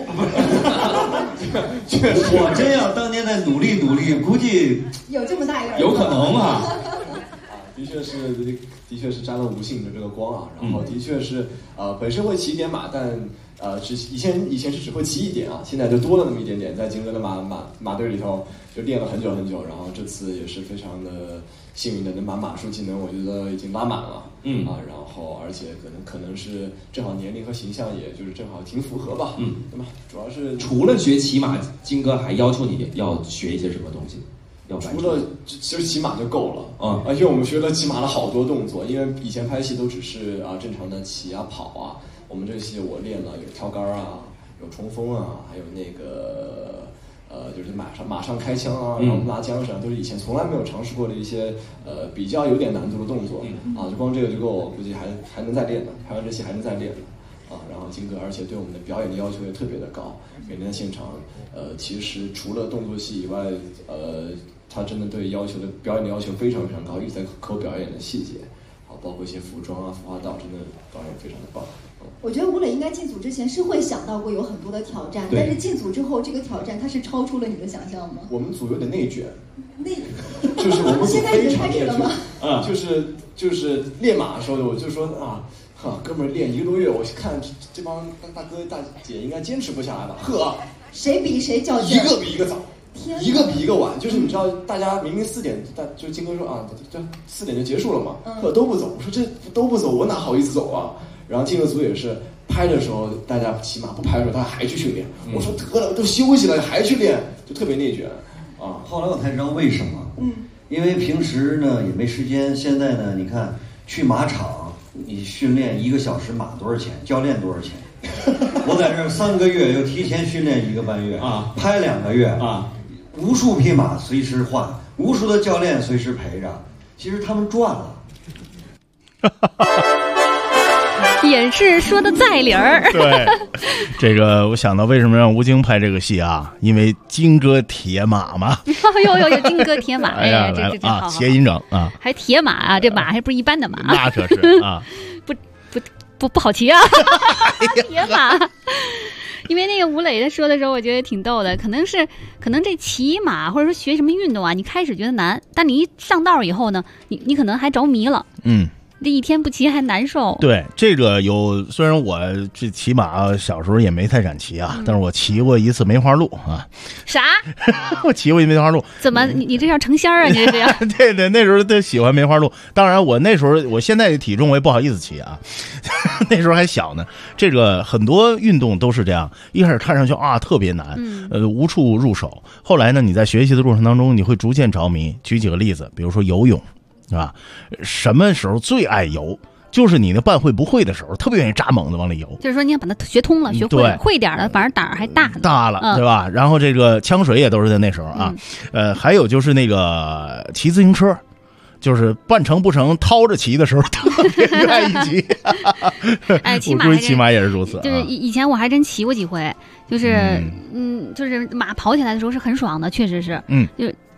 确实。我真要当年再努力，估计有这么大一个， 有可能啊。 的确是沾了吴姓的这个光啊。然后的确是本身会骑一点马，但以前是只会骑一点啊，现在就多了那么一点点，在金哥的马队里头就练了很久，然后这次也是非常的幸运的能把马术技能我觉得已经拉满了，然后而且可能是正好年龄和形象也就是正好挺符合吧，对吧？主要是除了学骑马，金哥还要求你要学一些什么东西？ 除了其实骑马就够了，而且我们学了骑马的好多动作，因为以前拍戏都只是正常的骑啊跑啊。我们这戏我练了有跳杆啊，有冲锋啊，还有那个就是马上开枪啊，然后拉缰绳，都是以前从来没有尝试过的一些比较有点难度的动作就光这个就够，我估计还能再练的，拍完这戏还能再练的然后金哥而且对我们的表演的要求也特别的高，每天在现场其实除了动作戏以外他真的对表演的要求非常非常高，一直在抠表演的细节，包括一些服装啊、服化道，真的表演非常的棒。 我觉得吴磊应该进组之前是会想到过有很多的挑战，但是进组之后这个挑战它是超出了你的想象吗？ 我们组有点内卷， 就是我们现在已经开始了吗？ 就是练马的时候，我就说哥们儿练1个多月，我看这帮大哥大姐应该坚持不下来吧？ 谁比谁较劲？ 一个比一个早，一个比一个晚。就是你知道，大家明明4点，就金哥说这4点就结束了嘛，都不走。我说这都不走，我哪好意思走啊？然后进了组也是拍的时候，大家骑马不拍的时候，大家还去训练。我说得了，都休息了还去练，就特别内卷啊。 后来我才知道为什么。因为平时呢也没时间，现在呢你看去马场，你训练1个小时马多少钱？教练多少钱？我在这3个月又提前训练1个半月拍2个月无数匹马随时换，无数的教练随时陪着，其实他们赚了。 也是说的在理儿。 对，这个我想到为什么让吴京拍这个戏啊？因为金哥铁马嘛。 有金哥铁马，这好谐音梗啊， 还铁马啊，这马还不是一般的马， 那可是啊， 不好骑啊，铁马。因为那个吴磊他说的时候，我觉得挺逗的，可能这骑马或者说学什么运动啊，你开始觉得难，但你一上道以后呢，你可能还着迷了。这一天不骑还难受。 对，这个虽然我这骑马小时候也没太敢骑啊，但是我骑过一次梅花鹿啊。 啥？ 我骑过一梅花鹿。 怎么你这叫成仙啊？你这样？ 对，那时候都喜欢梅花鹿。当然我那时候我现在的体重我也不好意思骑啊，那时候还小呢。这个很多运动都是这样，一开始看上去特别难，无处入手。后来呢，你在学习的过程当中，你会逐渐着迷。举几个例子，比如说游泳。是吧？什么时候最爱游？就是你那半会不会的时候，特别愿意扎猛子往里游。 就是说你要把它学通了，学会了，会点的，反正胆儿还大了，对吧？然后这个呛水也都是在那时候啊。还有就是那个骑自行车，就是半程不成掏着骑的时候，特别愿意骑。骑马也是如此。 就是以前我还真骑过几回，就是就是马跑起来的时候是很爽的，确实是。就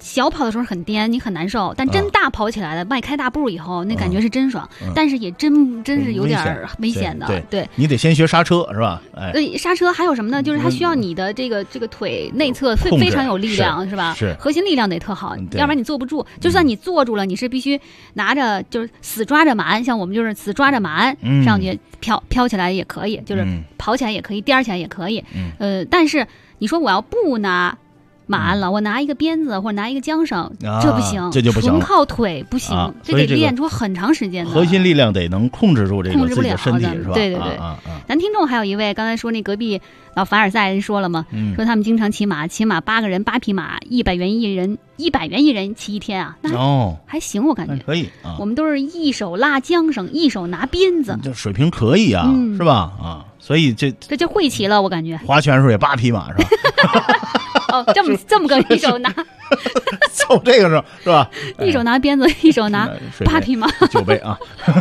小跑的时候很颠，你很难受，但真大跑起来了，迈开大步以后，那感觉是真爽，但是也真是有点危险的。对， 你得先学刹车是吧？ 刹车还有什么呢？就是它需要你的这个腿内侧非常有力量，是吧？ 是核心力量得特好，要不然你坐不住。就算你坐住了，你是必须拿着就是死抓着马鞍，像我们就是死抓着马鞍上去飘起来也可以，就是跑起来也可以，颠起来也可以。但是你说我要不拿马鞍了，我拿一个鞭子或者拿一个缰绳，这不行， 这就不行， 纯靠腿不行，这得练出很长时间的。 核心力量得能控制住这个自己的身体，是吧？ 对。咱听众还有一位，刚才说那隔壁老凡尔赛人说了嘛，说他们经常骑马8个人8匹马，100元一人骑一天啊，那还行，我感觉可以啊。 我们都是一手拉缰绳，一手拿鞭子， 这水平可以啊，是吧？啊，所以这就会骑了，我感觉。 划拳时候也8匹马是吧？ 这么个一手拿， 凑这个是吧？ 一手拿鞭子，一手拿8匹马 ，9倍啊。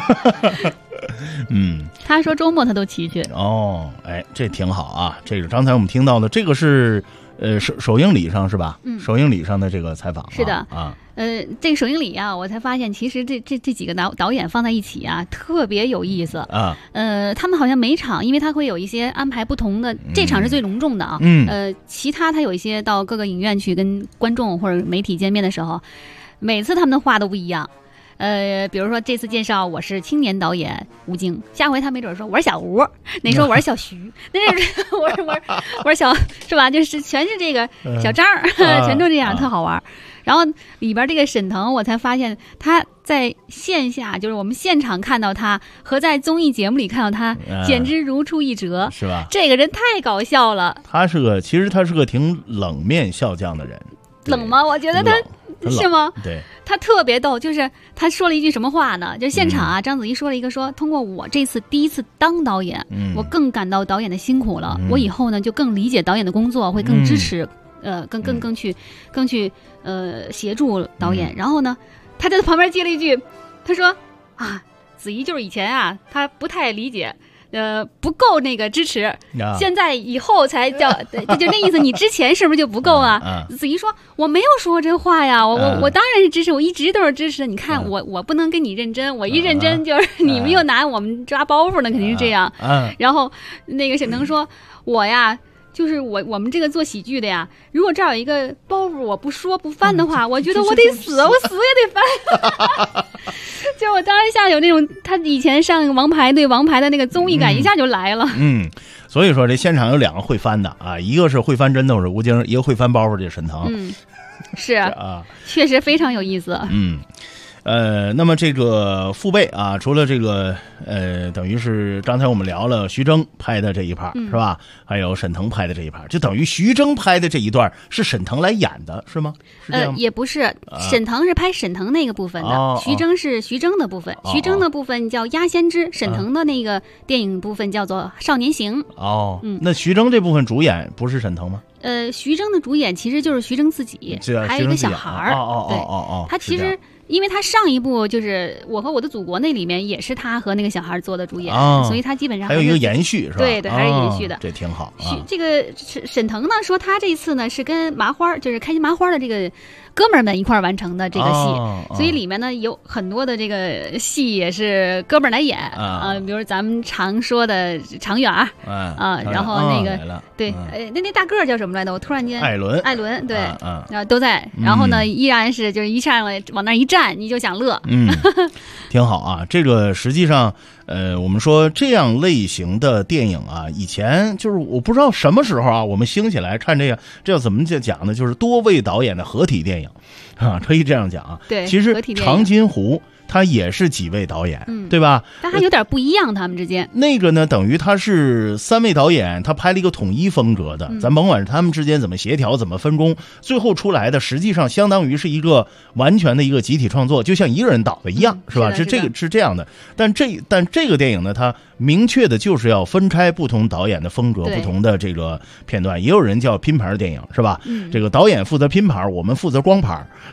他说周末他都骑去。 这挺好啊。这个刚才我们听到的，这个是首映礼上是吧？首映礼上的这个采访是的啊。这个首映礼啊，我才发现其实这几个导演放在一起啊，特别有意思啊。他们好像每场，因为他会有一些安排不同的，这场是最隆重的啊。其他他有一些到各个影院去跟观众或者媒体见面的时候，每次他们的话都不一样。比如说这次介绍我是青年导演吴京，下回他没准说我是小吴，那时候我是小徐，那是我是小是吧？就是全是这个小张，全都这样，特好玩。然后里边这个沈腾，我才发现他在线下，就是我们现场看到他和在综艺节目里看到他，简直如出一辙， 是吧？ 这个人太搞笑了。 其实他是个挺冷面笑匠的人。 冷吗？我觉得他是吗？ 对， 他特别逗，就是他说了一句什么话呢？就是现场啊，章子怡说了一个说，通过我这次第一次当导演，我更感到导演的辛苦了。我以后呢就更理解导演的工作，会更支持，更去协助导演。然后呢，他在旁边接了一句，他说啊，子怡就是以前啊，他不太理解。不够那个支持，现在以后才叫，就那意思。你之前是不是就不够啊？子怡说我没有说过这话呀，我当然是支持，我一直都是支持的。你看我不能跟你认真，我一认真就是你们又拿我们抓包袱呢，肯定是这样。然后那个沈腾说，我呀。就是我们这个做喜剧的呀，如果这儿有一个包袱我不说不翻的话，我觉得我得死，我死也得翻。就我当时一下有那种他以前上王牌对王牌的那个综艺感一下就来了。 所以说这现场有2个会翻的啊，一个是会翻针头是吴京，一个会翻包袱就是沈腾。 是啊，确实非常有意思。 那么这个父辈啊，除了这个等于是刚才我们聊了徐峥拍的这一盘，是吧？还有沈腾拍的这一盘，就等于徐峥拍的这一段是沈腾来演的，是吗？是这样吗？ 也不是，沈腾是拍沈腾那个部分的，徐峥是徐峥的部分，徐峥的部分叫《压先知》，沈腾的那个电影部分叫做《少年行》。 那徐峥这部分主演不是沈腾吗？ 徐峥的主演其实就是徐峥自己，还有一个小孩儿。对，他其实。因为他上一部就是《我和我的祖国》那里面也是他和那个小孩做的主演，所以他基本上还有一个延续，是吧？ 对，还是延续的， 这挺好。 这个沈腾呢说他这次呢是跟麻花，就是开心麻花的这个哥们儿们一块完成的这个戏，所以里面呢有很多的这个戏也是哥们儿来演比如咱们常说的常远然后那个对，那大个儿叫什么来着？我突然间艾伦对，然后都在，然后呢依然是就是一上来往那一站你就想乐， 挺好啊。这个实际上我们说这样类型的电影啊，以前就是我不知道什么时候啊，我们兴起来看这个，这要怎么讲呢？就是多位导演的合体电影啊，可以这样讲啊。 对， 其实长津湖他也是几位导演，对吧？ 但还有点不一样，他们之间那个呢，等于他是3位导演，他拍了一个统一风格的，咱甭管是他们之间怎么协调、怎么分工，最后出来的实际上相当于是一个完全的一个集体创作，就像一个人导的一样，是吧？这个是这样的。但这个电影呢，它明确的就是要分开不同导演的风格、不同的这个片段，也有人叫拼盘电影，是吧？这个导演负责拼盘，我们负责光盘。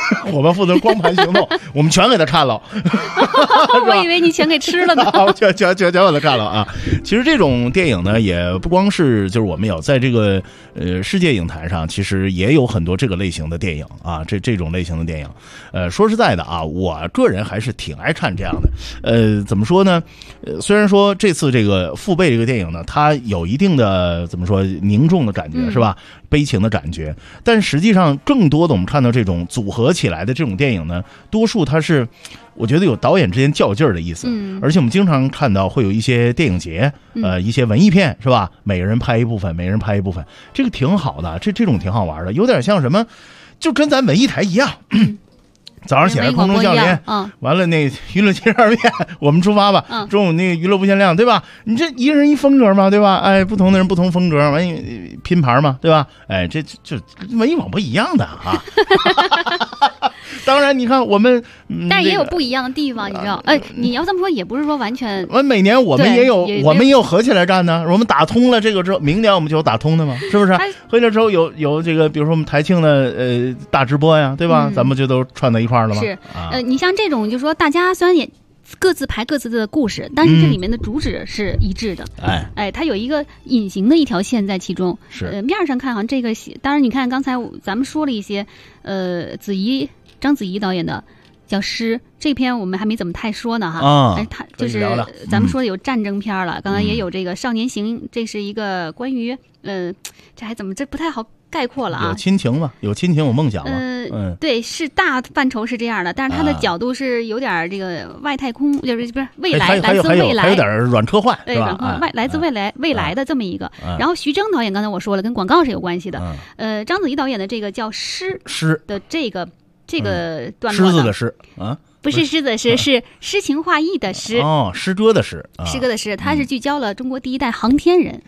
我们负责光盘行动，我们全给他看了。 我以为你全给吃了呢。 全给他看了啊！其实这种电影呢，也不光是就是我们有在这个世界影坛上，其实也有很多这个类型的电影啊，这种类型的电影。说实在的啊，我个人还是挺爱看这样的。怎么说呢？虽然说这次这个父辈这个电影呢，它有一定的怎么说凝重的感觉，是吧？悲情的感觉，但实际上更多的我们看到这种组合起来的这种电影呢，多数它是我觉得有导演之间较劲儿的意思。而且我们经常看到会有一些电影节，一些文艺片，是吧？每个人拍一部分，这个挺好的，这种挺好玩的，有点像什么，就跟咱文艺台一样。早上起来空中笑脸，完了那娱乐72面，我们出发吧。中午那个娱乐不限量，对吧？你这一人一风格嘛，对吧？哎，不同的人不同风格，完拼盘嘛，对吧？哎，这文艺广播一样的啊。当然，你看我们， 但是也有不一样的地方，你知道？你要这么说，也不是说完全。 每年我们也有合起来战呢。我们打通了这个之后，明年我们就有打通的嘛，是不是？合起来之后有这个，比如说我们台庆的大直播呀，对吧？咱们就都串到一块儿了嘛。 是，你像这种，就是说大家虽然也各自排各自的故事，但是这里面的主旨是一致的。它有一个隐形的一条线在其中。是，面上看好像这个，当然你看刚才咱们说了一些，章子怡导演的叫《诗》，这篇我们还没怎么太说呢哈。他就是咱们说的有战争片了，刚才也有这个《少年行》，这是一个关于这不太好概括了啊。 有亲情嘛？有亲情，有梦想嘛？ 对，是大范畴是这样的，但是它的角度是有点这个外太空，就是不是未来，来自未来， 还有点软科幻， 对吧？来自未来的这么一个。然后徐峥导演刚才我说了，跟广告是有关系的。章子怡导演的这个叫《诗》的这个段落， 狮子的狮啊， 不是狮子的狮，是诗情画意的诗。 诗歌的诗， 诗歌的诗，它是聚焦了中国第一代航天人。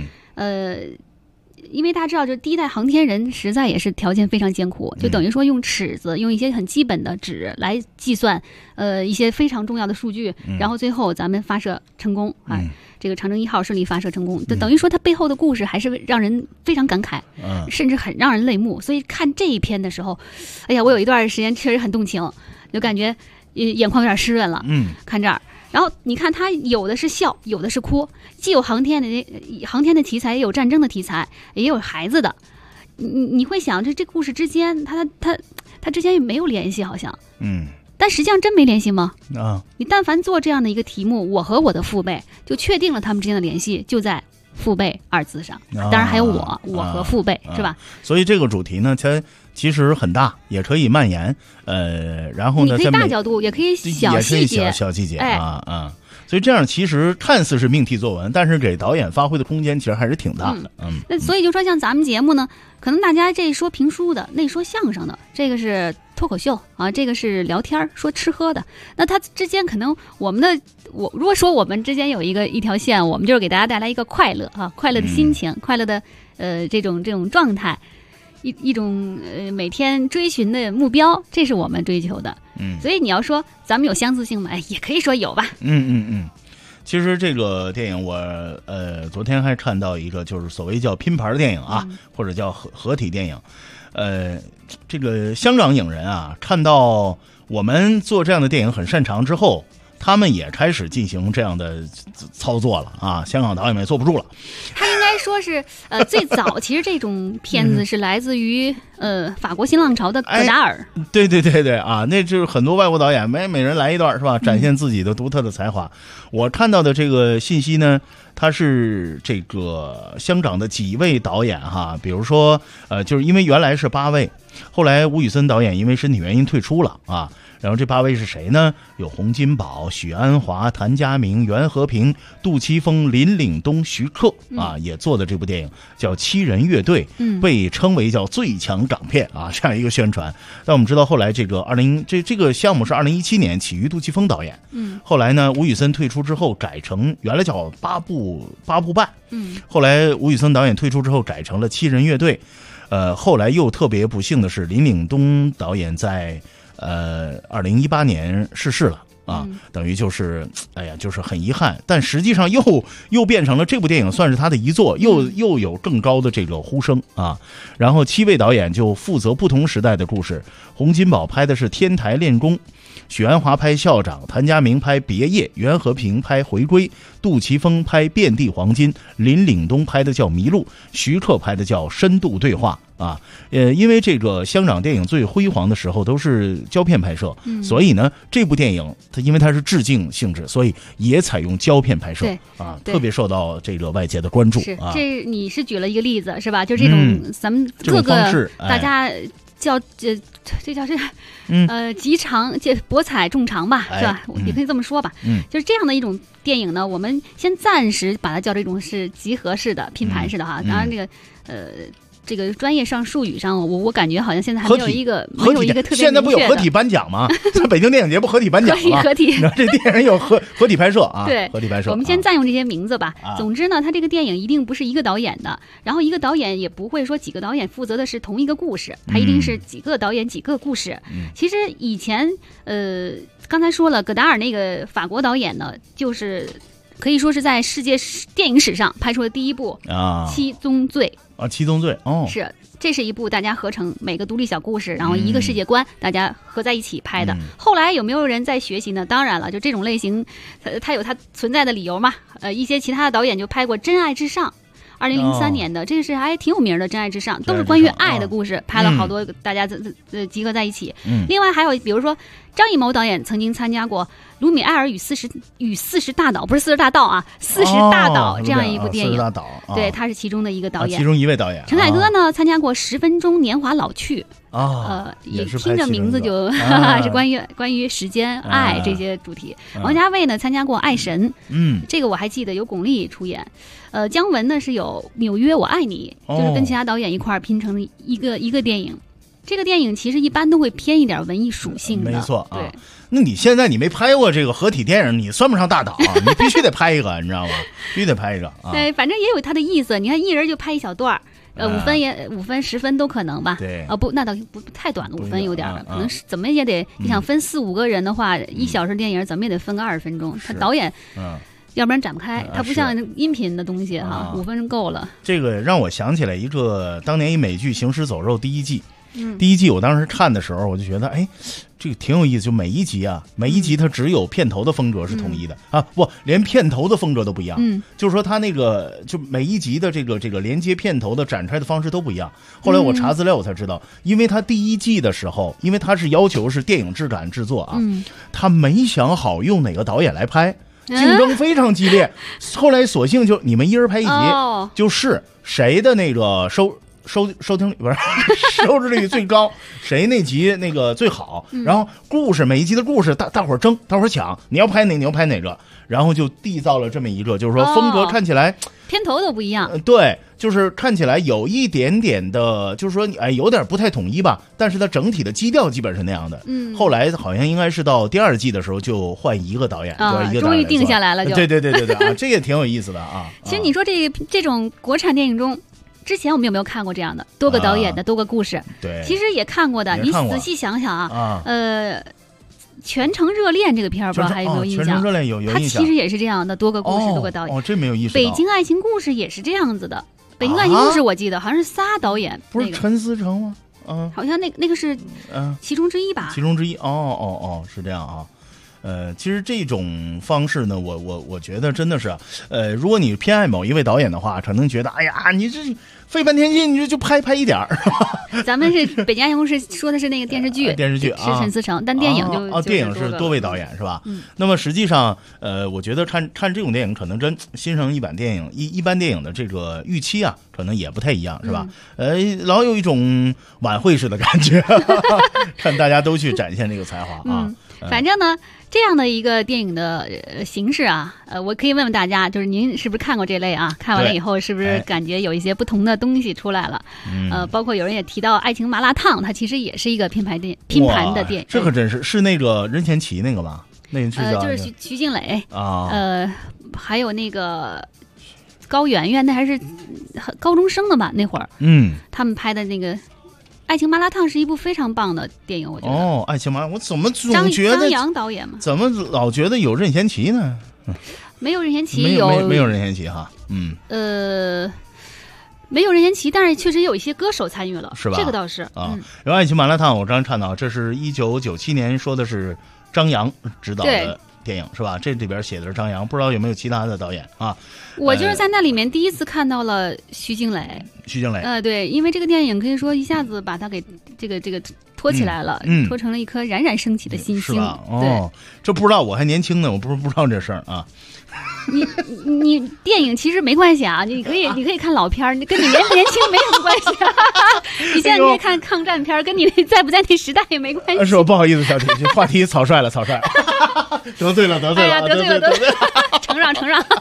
因为大家知道，就第一代航天人实在也是条件非常艰苦，就等于说用尺子，用一些很基本的纸来计算，一些非常重要的数据，然后最后咱们发射成功啊，这个长征1号顺利发射成功，就等于说它背后的故事还是让人非常感慨，甚至很让人泪目。所以看这一篇的时候，哎呀，我有一段时间确实很动情，就感觉眼眶有点湿润了。看这儿。然后你看，他有的是笑，有的是哭，既有航天的题材，也有战争的题材，也有孩子的。你会想，这故事之间，他之间也没有联系，好像。但实际上真没联系吗？你但凡做这样的一个题目，我和我的父辈，就确定了他们之间的联系就在父辈二字上。当然还有我和父辈，是吧？ 所以这个主题呢，它其实很大，也可以蔓延。然后呢， 你可以大角度，也可以小细节， 小细节啊。所以这样其实看似是命题作文，但是给导演发挥的空间其实还是挺大的。 那所以就说像咱们节目呢，可能大家这说评书的，那说相声的，这个是脱口秀啊，这个是聊天说吃喝的。那它之间可能如果说我们之间有一条线，我们就是给大家带来一个快乐啊，快乐的心情，快乐的这种状态。一种每天追寻的目标，这是我们追求的。所以你要说咱们有相似性吗？也可以说有吧。 其实这个电影我昨天还看到一个，就是所谓叫拼盘电影啊，或者叫合体电影。这个香港影人啊，看到我们做这样的电影很擅长之后，他们也开始进行这样的操作了啊！香港导演们也坐不住了。 他应该说是最早，其实这种片子是来自于法国新浪潮的戈达尔。 对啊，那就是很多外国导演每人来一段是吧？展现自己的独特的才华。我看到的这个信息呢，他是这个香港的几位导演哈，比如说就是因为原来是8位，后来吴宇森导演因为身体原因退出了啊。然后这8位是谁呢？有洪金宝、许鞍华、谭家明、袁和平、杜琪峰、林岭东、徐克啊，也做的这部电影叫《七人乐队》，被称为叫最强港片啊，这样一个宣传。但我们知道后来这个这个项目是2017年起于杜琪峰导演，后来呢吴宇森退出之后改成原来叫八部半，后来吴宇森导演退出之后改成了7人乐队，后来又特别不幸的是林岭东导演在2018年逝世了啊，等于就是哎呀，就是很遗憾，但实际上又变成了这部电影算是他的遗作，又有更高的这个呼声啊。然后7位导演就负责不同时代的故事，洪金宝拍的是《天台练功》，许鞍华拍《校长》，谭家明拍《别业》，袁和平拍《回归》，杜琪峰拍《遍地黄金》，林岭东拍的叫《迷路》，徐克拍的叫《深度对话》啊。因为这个香港电影最辉煌的时候都是胶片拍摄，所以呢，这部电影因为它是致敬性质，所以也采用胶片拍摄啊，特别受到这个外界的关注啊。 这你是举了一个例子是吧？就这种咱们各个大家叫这叫极长博采众长吧，是吧？也可以这么说吧。就是这样的一种电影呢，我们先暂时把它叫这种是集合式的拼盘式的哈。当然这个专业上术语上，我感觉好像现在还没有一个特别明确的。 现在不有合体颁奖吗？在北京电影节不合体颁奖吗？ 合体， 这电影有合体拍摄啊。 对， 合体拍摄。 我们先暂用这些名字吧。总之呢，它这个电影一定不是一个导演的，然后一个导演也不会说几个导演负责的是同一个故事，它一定是几个导演几个故事。其实以前刚才说了，戈达尔那个法国导演呢，就是可以说是在世界电影史上拍出了第一部七宗罪。 七宗罪哦， 这是一部大家合成每个独立小故事，然后一个世界观，大家合在一起拍的。后来有没有人在学习呢？当然了，就这种类型，它有它存在的理由嘛。一些其他的导演就拍过《真爱至上》，2003年的，这个是还挺有名的，《真爱至上》都是关于爱的故事，拍了好多大家集合在一起。另外还有比如说张艺谋导演曾经参加过《卢米埃尔与40大岛》，不是40大盗啊，40大岛这样一部电影。40大岛，对，他是其中的一个导演， 其中一位导演。 陈凯歌呢参加过《10分钟年华老去》也听着名字就是关于时间、爱这些主题。王家卫呢参加过《爱神》，这个我还记得有巩俐出演。姜文呢是有《纽约我爱你》，就是跟其他导演一块儿拼成了一个电影。这个电影其实一般都会偏一点文艺属性的， 没错啊。 对， 那你现在你没拍过这个合体电影，你算不上大导啊，你必须得拍一个，你知道吗？必须得拍一个啊。 对，反正也有它的意思。你看一人就拍一小段，5分10分都可能吧？ 对， 不，那倒不太短了，5分有点了，可能是怎么也得，你想分4-5个人的话，1小时电影怎么也得分个20分钟。他导演要不然展不开，它不像音频的东西哈，5分钟够了。 这个让我想起来一个当年一美剧《行尸走肉》第一季。第一季我当时看的时候，我就觉得，哎，这个挺有意思。就每一集它只有片头的风格是统一的啊，不，连片头的风格都不一样。就是说它那个就每一集的这个连接片头的展开的方式都不一样。后来我查资料我才知道，因为它第一季的时候，因为它是要求是电影质感制作啊，他没想好用哪个导演来拍。竞争非常激烈，后来索性就你们一人拍一集，就是谁的那个收听率不是收视率最高，谁那集那个最好，然后每一集的故事大伙儿争，大伙儿抢，你要拍哪个你要拍哪个，然后就缔造了这么一个，就是说风格看起来片头都不一样， 对，就是看起来有一点点的，就是说有点不太统一吧，但是它整体的基调基本是那样的。后来好像应该是到第2季的时候就换一个导演， 终于定下来了，就对啊，这也挺有意思的啊。 其实你说这种国产电影中。之前我们有没有看过这样的多个导演的多个故事？ 对， 其实也看过的。你仔细想想啊，全城热恋这个片儿，不知道还有没有印象？ 全城热恋有印象。 它其实也是这样的，多个故事，多个导演。 这没有意思。 北京爱情故事也是这样子的。北京爱情故事我记得好像是仨导演， 不是陈思诚吗？ 好像那个是其中之一吧？ 其中之一。是这样啊。其实这种方式呢，我觉得真的是，如果你偏爱某一位导演的话，可能觉得，哎呀，你这费半天劲，你就拍一点儿。 咱们是北京爱情故事说的是那个电视剧是陈思诚，但电影电影是多位导演是吧？那么实际上，我觉得看这种电影，可能跟欣赏一般电影的这个预期啊，可能也不太一样，是吧？老有一种晚会式的感觉，看大家都去展现这个才华啊。 反正呢，这样的一个电影的形式啊，我可以问问大家，就是您是不是看过这类啊？看完了以后是不是感觉有一些不同的东西出来了？包括有人也提到《爱情麻辣烫》，它其实也是一个拼盘的电影。 这可真是那个任贤齐那个吧？那是就是徐静蕾还有那个高圆圆，那还是高中生的吧？那会儿，他们拍的那个。 爱情麻辣烫》是一部非常棒的电影，我觉得。 哦，爱情麻辣，我怎么总觉得张扬导演嘛？ 怎么老觉得有任贤齐呢？ 没有任贤齐， 没有任贤齐哈， 没有任贤齐，但是确实有一些歌手参与了， 是吧？ 这个倒是啊。然后《爱情麻辣烫》，我刚才看到，这是1997年，说的是张扬执导的电影，是吧？这里边写的是张扬，不知道有没有其他的导演啊？ 我就是在那里面第一次看到了徐静蕾。对，因为这个电影可以说一下子把他给这个托起来了，托成了一颗冉冉升起的新星。 是吧？哦，这不知道，我还年轻呢，我不知道这事儿啊。 你电影其实没关系啊，你可以看老片儿，跟你年轻没什么关系啊。你现在可以看抗战片，跟你在不在那时代也没关系。 是我不好意思，小铁，这话题草率了，得罪了， 承让。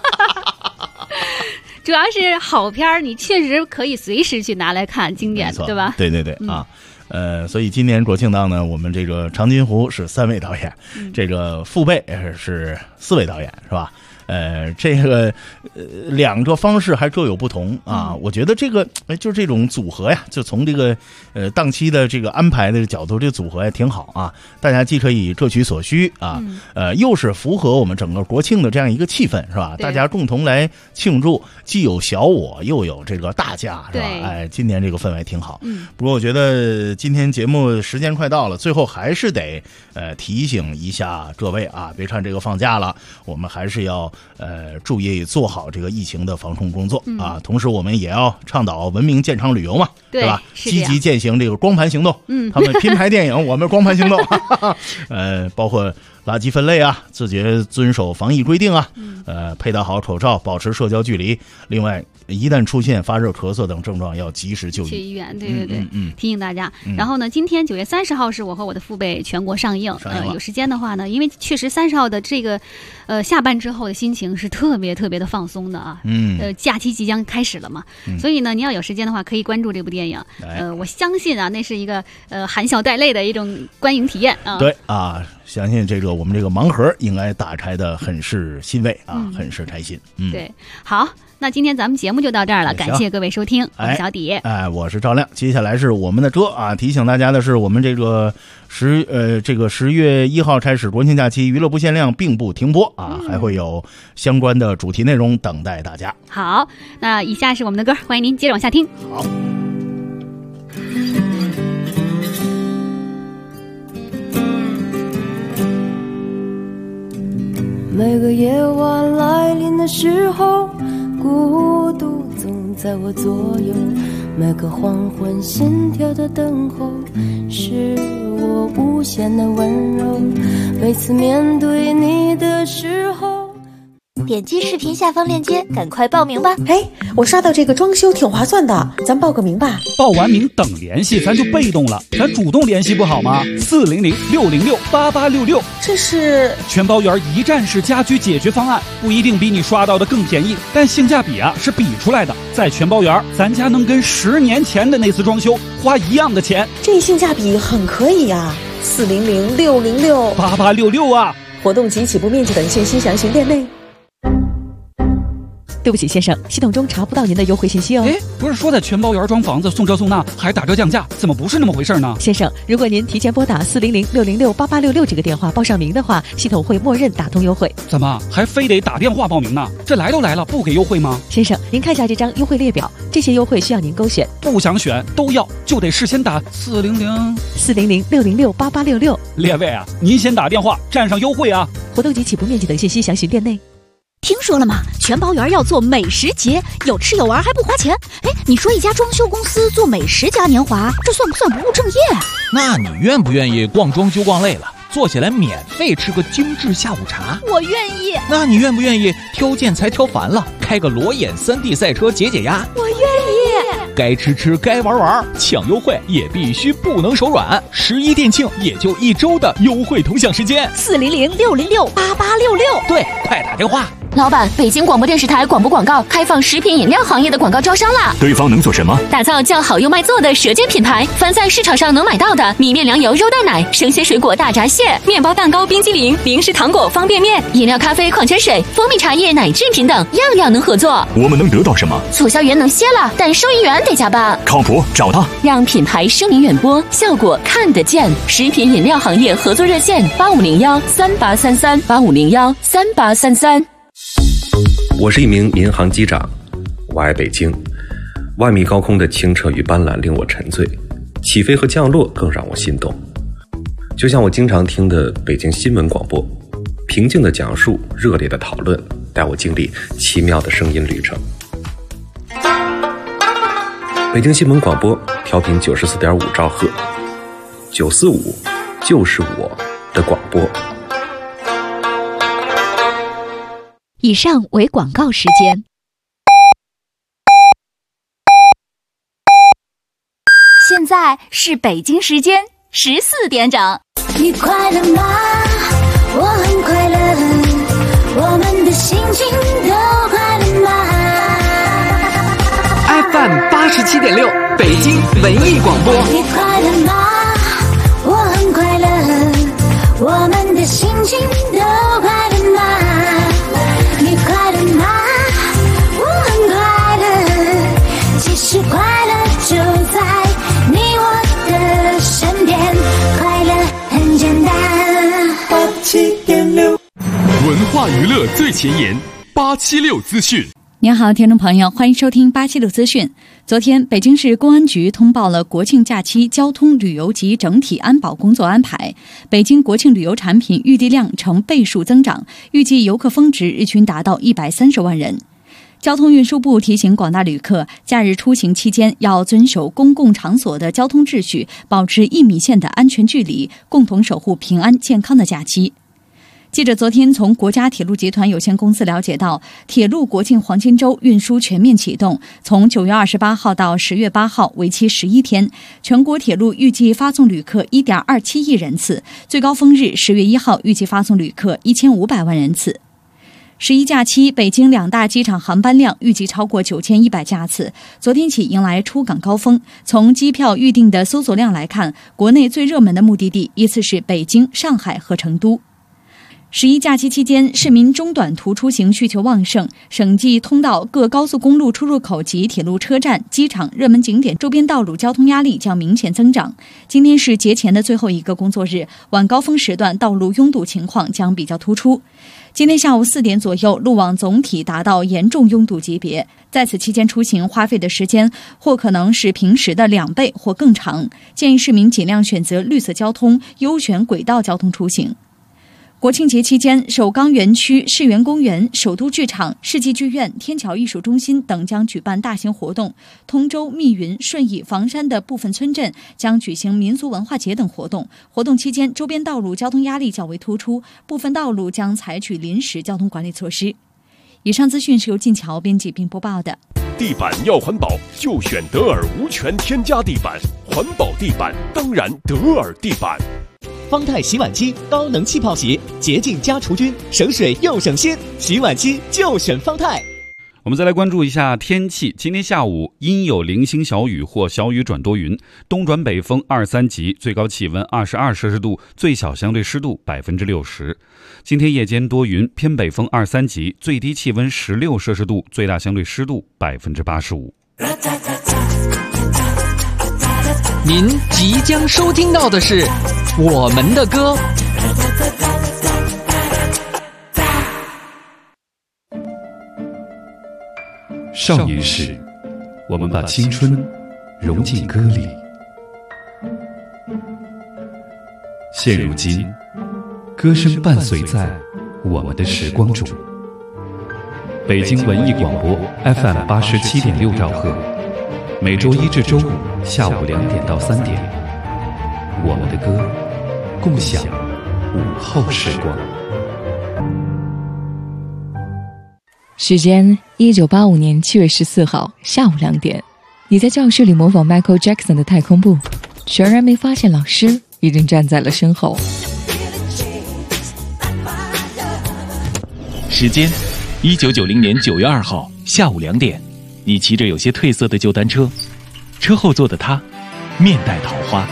主要是好片儿，你确实可以随时去拿来看，经典的，对吧？ 对啊。所以今年国庆档呢，我们这个长津湖是3位导演，这个父辈是4位导演，是吧？这个两个方式还各有不同啊。我觉得这个就这种组合呀，就从这个档期的这个安排的角度，这个组合也挺好啊。大家既可以各取所需啊，又是符合我们整个国庆的这样一个气氛，是吧？大家共同来庆祝，既有小我，又有这个大家，是吧？今年这个氛围挺好。不过我觉得今天节目时间快到了，最后还是得提醒一下各位啊，别看这个放假了，我们还是要注意做好这个疫情的防控工作啊。同时我们也要倡导文明健康旅游嘛，对吧？积极践行这个光盘行动。他们拼拍电影，我们光盘行动。包括垃圾分类啊，自觉遵守防疫规定啊，佩戴好口罩，保持社交距离。另外，一旦出现发热、咳嗽等症状，要及时就医。 去医院，对，提醒大家。然后呢，今天9月30号是我和我的父辈全国上映。有时间的话呢，因为确实30号的这个下班之后的心情是特别特别的放松的啊。假期即将开始了嘛，所以呢，你要有时间的话，可以关注这部电影。我相信啊，那是一个含笑带泪的一种观影体验啊。 对啊。相信这个我们这个盲盒应该打开的很是欣慰啊，很是开心。 对，好，那今天咱们节目就到这儿了，感谢各位收听，我是小底， 我是赵亮。接下来是我们的歌啊，提醒大家的是，我们这个10月1号开始国庆假期，娱乐不限量，并不停播啊，还会有相关的主题内容等待大家。 好，那以下是我们的歌，欢迎您接着往下听。 好。 每个夜晚来临的时候，孤独总在我左右，每个黄昏心跳的等候，是我无限的温柔，每次面对你的时候， 点击视频下方链接，赶快报名吧！ 我刷到这个装修挺划算的，咱报个名吧。 报完名等联系，咱就被动了，咱主动联系不好吗？400-606-8866， 这是全包圆一站式家居解决方案，不一定比你刷到的更便宜，但性价比是比出来的。在全包圆，咱家能跟10年前的那次装修花一样的钱， 这性价比很可以呀。400-606-8866 啊！ 活动及起步面积等信息详询店内。对不起，先生，系统中查不到您的优惠信息哦。 不是说在全包圆装房子送这送那，还打折降价，怎么不是那么回事呢？ 先生，如果您提前拨打400-606-8866这个电话报上名的话，系统会默认打通优惠。 怎么还非得打电话报名呢？这来都来了，不给优惠吗？ 先生，您看一下这张优惠列表，这些优惠需要您勾选。 不想选都要，就得事先打 400-606-8866。 列位啊，您先打电话占上优惠啊！ 活动及起步面积等信息详询店内。 听说了吗？全包圆要做美食节，有吃有玩还不花钱。你说一家装修公司做美食嘉年华，这算不算不务正业？ 那你愿不愿意逛装修逛累了，坐下来免费吃个精致下午茶？ 我愿意。 那你愿不愿意挑建材挑烦了，开个裸眼3D 赛车解解压？ 我愿意。 该吃吃，该玩玩，抢优惠也必须不能手软。11店庆也就1周的优惠同享时间， 400-606-8866。 对，快打电话。 老板，北京广播电视台广播广告开放食品饮料行业的广告招商啦！ 对方能做什么？ 打造叫好又卖座的舌尖品牌，凡在市场上能买到的米面粮油肉蛋奶、生鲜水果大闸蟹、面包蛋糕、冰激凌、零食糖果、方便面、饮料咖啡、矿泉水、蜂蜜茶叶、奶制品等，样样能合作。 我们能得到什么？ 促销员能歇了，但收银员得加班。 靠谱，找他， 让品牌声名远播，效果看得见。食品饮料行业合作热线8501-3833，8501-3833。 我是一名民航机长，我爱北京。万米高空的清澈与斑斓令我沉醉，起飞和降落更让我心动。就像我经常听的北京新闻广播，平静的讲述，热烈的讨论，带我经历奇妙的声音旅程。北京新闻广播调频94.5兆赫，945就是我的广播。 以上为广告时间。现在是北京时间14点整。 你快乐吗？我很快乐，我们的心情都快乐吗？ FM 87.6北京文艺广播。 你快乐吗？我很快乐，我们的心情都快乐吗？你快乐吗？我很快乐，其实快乐就在你我的身边，快乐很简单。87.6 文化娱乐最前沿，876资讯。 您好，听众朋友，欢迎收听876资讯。昨天，北京市公安局通报了国庆假期交通旅游及整体安保工作安排。北京国庆旅游产品预订量呈倍数增长，预计游客峰值日均达到130万人。交通运输部提醒广大旅客，假日出行期间要遵守公共场所的交通秩序，保持1米线的安全距离，共同守护平安健康的假期。记者昨天从国家铁路集团有限公司了解到，铁路国庆黄金周运输全面启动，从9月28号到10月8号，为期11天。全国铁路预计发送旅客1.27亿人次，最高峰日10月1号预计发送旅客1500万人次。11假期，北京2大机场航班量预计超过9100架次，昨天起迎来出港高峰。从机票预订的搜索量来看，国内最热门的目的地依次是北京、上海和成都。11假期期间，市民中短途出行需求旺盛，省际通道、各高速公路出入口及铁路车站、机场、热门景点周边道路交通压力将明显增长。今天是节前的最后一个工作日，晚高峰时段道路拥堵情况将比较突出。今天下午4点左右，路网总体达到严重拥堵级别，在此期间出行花费的时间或可能是平时的2倍或更长，建议市民尽量选择绿色交通，优选轨道交通出行。国庆节期间，首钢园区、世园公园、首都剧场、世纪剧院、天桥艺术中心等将举办大型活动。通州、密云、顺义、房山的部分村镇将举行民俗文化节等活动。活动期间，周边道路交通压力较为突出，部分道路将采取临时交通管理措施。以上资讯是由晋桥编辑并播报的。 地板要环保，就选德尔无醛添加地板，环保地板当然德尔地板。 方太洗碗机高能气泡洗，洁净加除菌，省水又省心，洗碗机就选方太。 我们再来关注一下天气。今天下午阴有零星小雨或小雨转多云，东转北风2、3级，最高气温22摄氏度，最小相对湿度60%。今天夜间多云，偏北风2、3级，最低气温16摄氏度，最大相对湿度85%。 您即将收听到的是我们的歌。 少年时，我们把青春融进歌里。现如今，歌声伴随在我们的时光中。北京文艺广播 FM 87.6兆赫，每周1至周5下午2点到3点，我们的歌，共享午后时光。 时间1985年7月14号下午2点，你在教室里模仿 Michael Jackson 的太空步，全然没发现老师已经站在了身后。 时间 1990年9月2号下午2点，你骑着有些褪色的旧单车，车后座的他面带桃花。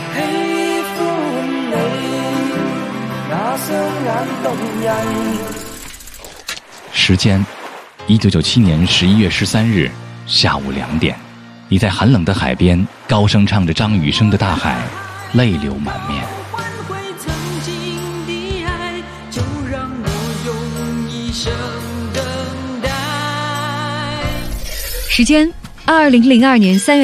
时间1997年11月13日下午2点，你在寒冷的海边高声唱着张雨生的《大海》，泪流满面。 时间2002年3月